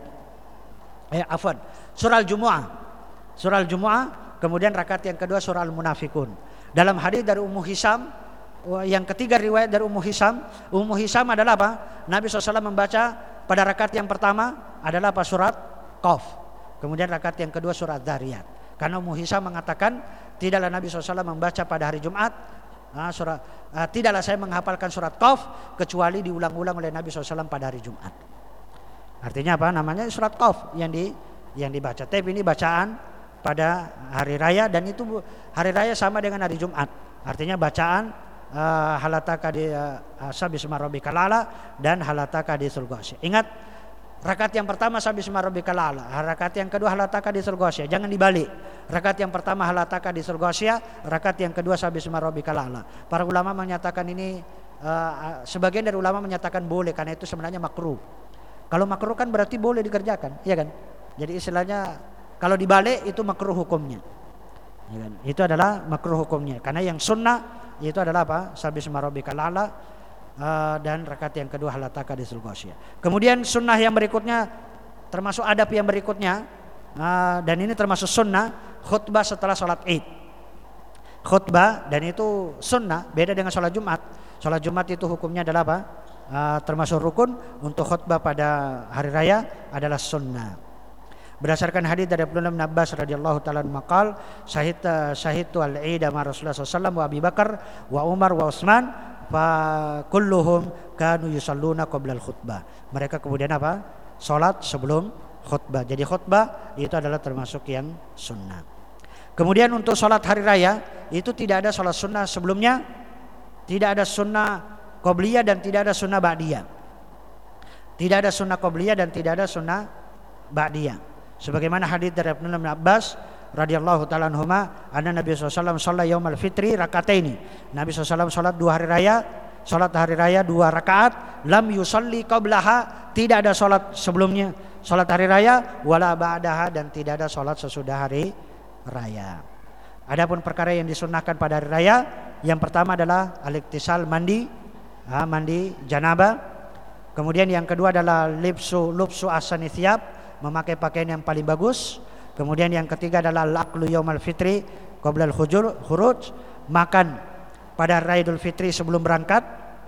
Eh, afwan, surah Al-Jumu'ah. Surah Al-Jumu'ah, kemudian rakaat yang kedua surah Al-Munafikun. Dalam hadis dari Ummu Hisam, yang ketiga riwayat dari Ummu Hisam, Ummu Hisam adalah apa? Nabi shallallahu alaihi wasallam membaca pada rakaat yang pertama adalah apa? Surat Qaf. Kemudian rakaat yang kedua surat Dzariyat. Karena Ummu Hisam mengatakan tidaklah Nabi shallallahu alaihi wasallam membaca pada hari Jumat ah, surat, ah, tidaklah saya menghafalkan surat Qaf kecuali diulang-ulang oleh Nabi shallallahu alaihi wasallam pada hari Jumat. Artinya apa? Namanya surat Qaf yang di yang dibaca. Tapi ini bacaan pada hari raya, dan itu hari raya sama dengan hari Jumat. Artinya bacaan Uh, halataka di uh, sabbihisma rabbikal a'la dan halataka di sulghasyiyah. Ingat, rakaat yang pertama sabbihisma rabbikal a'la, rakaat yang kedua halataka di sulghasyiyah. Jangan dibalik. Rakaat yang pertama halataka di sulghasyiyah, rakaat yang kedua sabbihisma rabbikal a'la. Para ulama menyatakan ini uh, sebagian dari ulama menyatakan boleh, karena itu sebenarnya makruh. Kalau makruh kan berarti boleh dikerjakan, iya kan? Jadi istilahnya kalau dibalik itu makruh hukumnya. Ya kan? Itu adalah makruh hukumnya. Karena yang sunnah itu adalah apa? Sabbihisma rabbikal a'la uh, dan rakaat yang kedua halataka disul ghasyiyah. Kemudian sunnah yang berikutnya termasuk adab yang berikutnya uh, dan ini termasuk sunnah, khutbah setelah sholat Id. Khutbah, dan itu sunnah, beda dengan sholat Jumat. Sholat Jumat itu hukumnya adalah apa? Uh, termasuk rukun. Untuk khutbah pada hari raya adalah sunnah. Berdasarkan hadis dari Abdullah bin Abbas radhiyallahu taala anhu maqal syahid syahidtu al-Eid ma Rasulullah sallallahu alaihi wasallam wa Abi Bakar wa Umar wa Utsman fa kulluhum kanu yusalluna qabla al-khutbah. Mereka kemudian apa? Salat sebelum khutbah. Jadi khutbah itu adalah termasuk yang sunnah. Kemudian untuk salat hari raya itu tidak ada salat sunnah sebelumnya, tidak ada sunnah qabliyah dan tidak ada sunnah ba'diyah. Tidak ada sunnah qabliyah dan tidak ada sunnah ba'diyah. Sebagaimana hadis dari Abdullah bin Abbas radhiyallahu taala anhuma, anna Nabi sallallahu alaihi wasallam shalla yaumal fitri rakataini. Nabi sallallahu alaihi wasallam salat dua hari raya, salat hari raya dua rakaat, lam yusalli qablaha, tidak ada salat sebelumnya salat hari raya, wala ba'daha, dan tidak ada salat sesudah hari raya. Adapun perkara yang disunnahkan pada hari raya, yang pertama adalah al-iktisal, mandi, ha, mandi janabah. Kemudian yang kedua adalah libsu lubsu asani thiyab, memakai pakaian yang paling bagus. Kemudian yang ketiga adalah al-aklu yaumal fitri qabla al-khujur khuruj, makan pada hari Idul Fitri sebelum berangkat.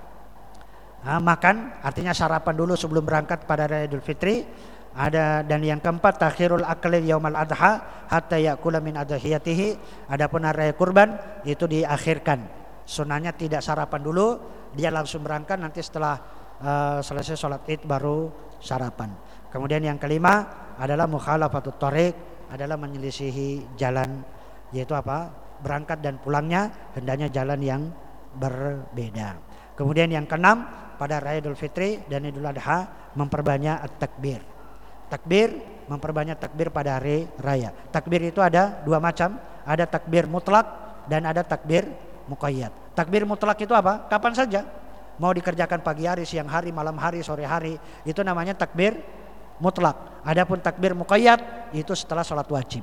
Nah, makan artinya sarapan dulu sebelum berangkat pada hari Idul Fitri. Ada, dan yang keempat takhirul akli yaumal adha hatta yakula min adhiyatihi. Adapun hari raya kurban itu diakhirkan. Sunnahnya tidak sarapan dulu, dia langsung berangkat, nanti setelah uh, selesai sholat Id baru sarapan. Kemudian yang kelima adalah mukhalafatut thariq, adalah menyelisihi jalan, yaitu apa? Berangkat dan pulangnya hendaknya jalan yang berbeda. Kemudian yang keenam, pada Raya Idul Fitri dan Idul Adha memperbanyak at-takbir. Takbir, memperbanyak takbir pada hari raya. Takbir itu ada dua macam, ada takbir mutlak dan ada takbir muqayyad. Takbir mutlak itu apa? Kapan saja, mau dikerjakan pagi hari, siang hari, malam hari, sore hari, itu namanya takbir mutlak. Adapun takbir muqayyad itu setelah sholat wajib.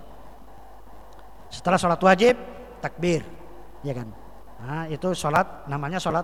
Setelah sholat wajib takbir, ya kan? Nah, itu sholat, namanya sholat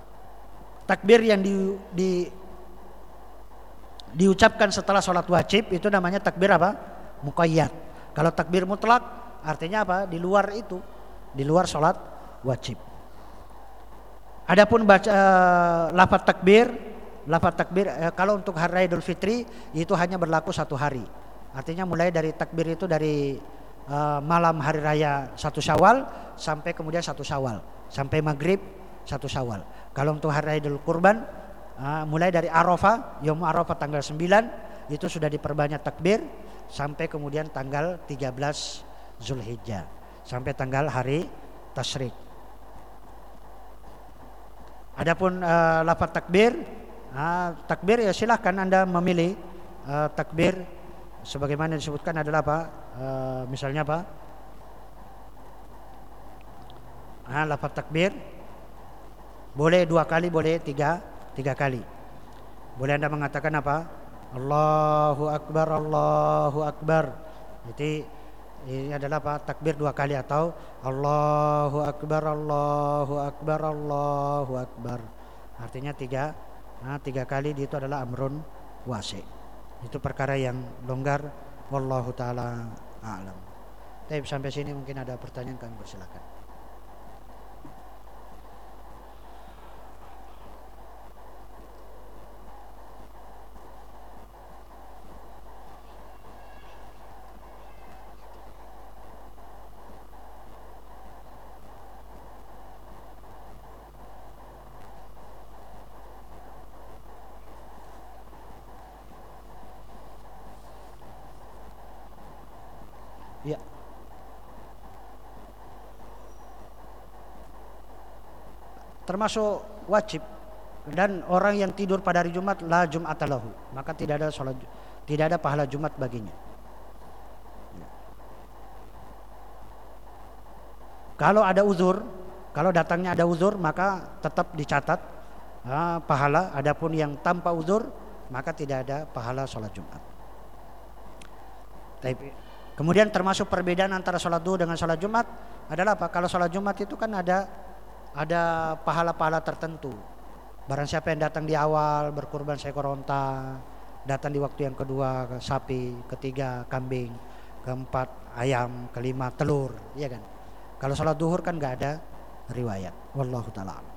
takbir yang di, di diucapkan setelah sholat wajib itu namanya takbir apa? muqayyad. Kalau takbir mutlak artinya apa? Di luar itu, di luar sholat wajib. Adapun baca uh, lafaz takbir, lafaz takbir uh, kalau untuk hari raya Idul Fitri itu hanya berlaku satu hari. Artinya mulai dari takbir itu dari uh, malam hari raya satu Syawal sampai kemudian satu Syawal, sampai maghrib satu Syawal. Kalau untuk hari raya Idul Kurban uh, mulai dari Arafah, Yaum Arafah tanggal sembilan itu sudah diperbanyak takbir sampai kemudian tanggal tiga belas Zulhijjah, sampai tanggal hari tasyrik. Adapun uh, lafaz takbir, uh, takbir ya silahkan Anda memilih uh, takbir sebagaimana disebutkan adalah apa? Uh, misalnya apa? Nah, lafaz takbir boleh dua kali, boleh tiga tiga kali. Boleh Anda mengatakan apa? Allahu Akbar, Allahu Akbar. Jadi ini adalah apa? Takbir dua kali atau Allahu Akbar, Allahu Akbar, Allahu Akbar. Artinya tiga, nah, tiga kali itu adalah amrun wasi'. Itu perkara yang longgar. Wallahu ta'ala a'lam. Tapi sampai sini mungkin ada pertanyaan, kami persilakan. Ya. Termasuk wajib, dan orang yang tidur pada hari Jumat la Jum'ata lahu, maka tidak ada salat, tidak ada pahala Jumat baginya. Ya. Kalau ada uzur, kalau datangnya ada uzur maka tetap dicatat ah, pahala. Adapun yang tanpa uzur maka tidak ada pahala salat Jumat. Tapi kemudian termasuk perbedaan antara sholat duhur dengan sholat Jumat adalah apa? Kalau sholat Jumat itu kan ada ada pahala-pahala tertentu. Barang siapa yang datang di awal berkurban seekor onta, datang di waktu yang kedua sapi, ketiga kambing, keempat ayam, kelima telur, iya kan? Kalau sholat duhur kan nggak ada riwayat. Wallahu ta'ala.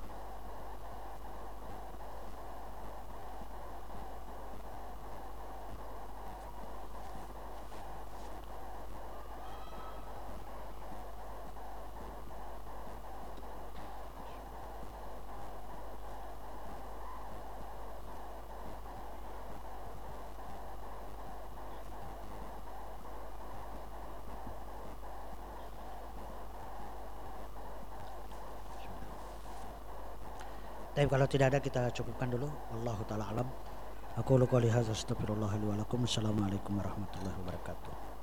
Tapi kalau tidak ada kita cukupkan dulu. Wallahu ta'ala alam. Aku qouli hadza astaghfirullah li wa lakum. Assalamualaikum warahmatullahi wabarakatuh.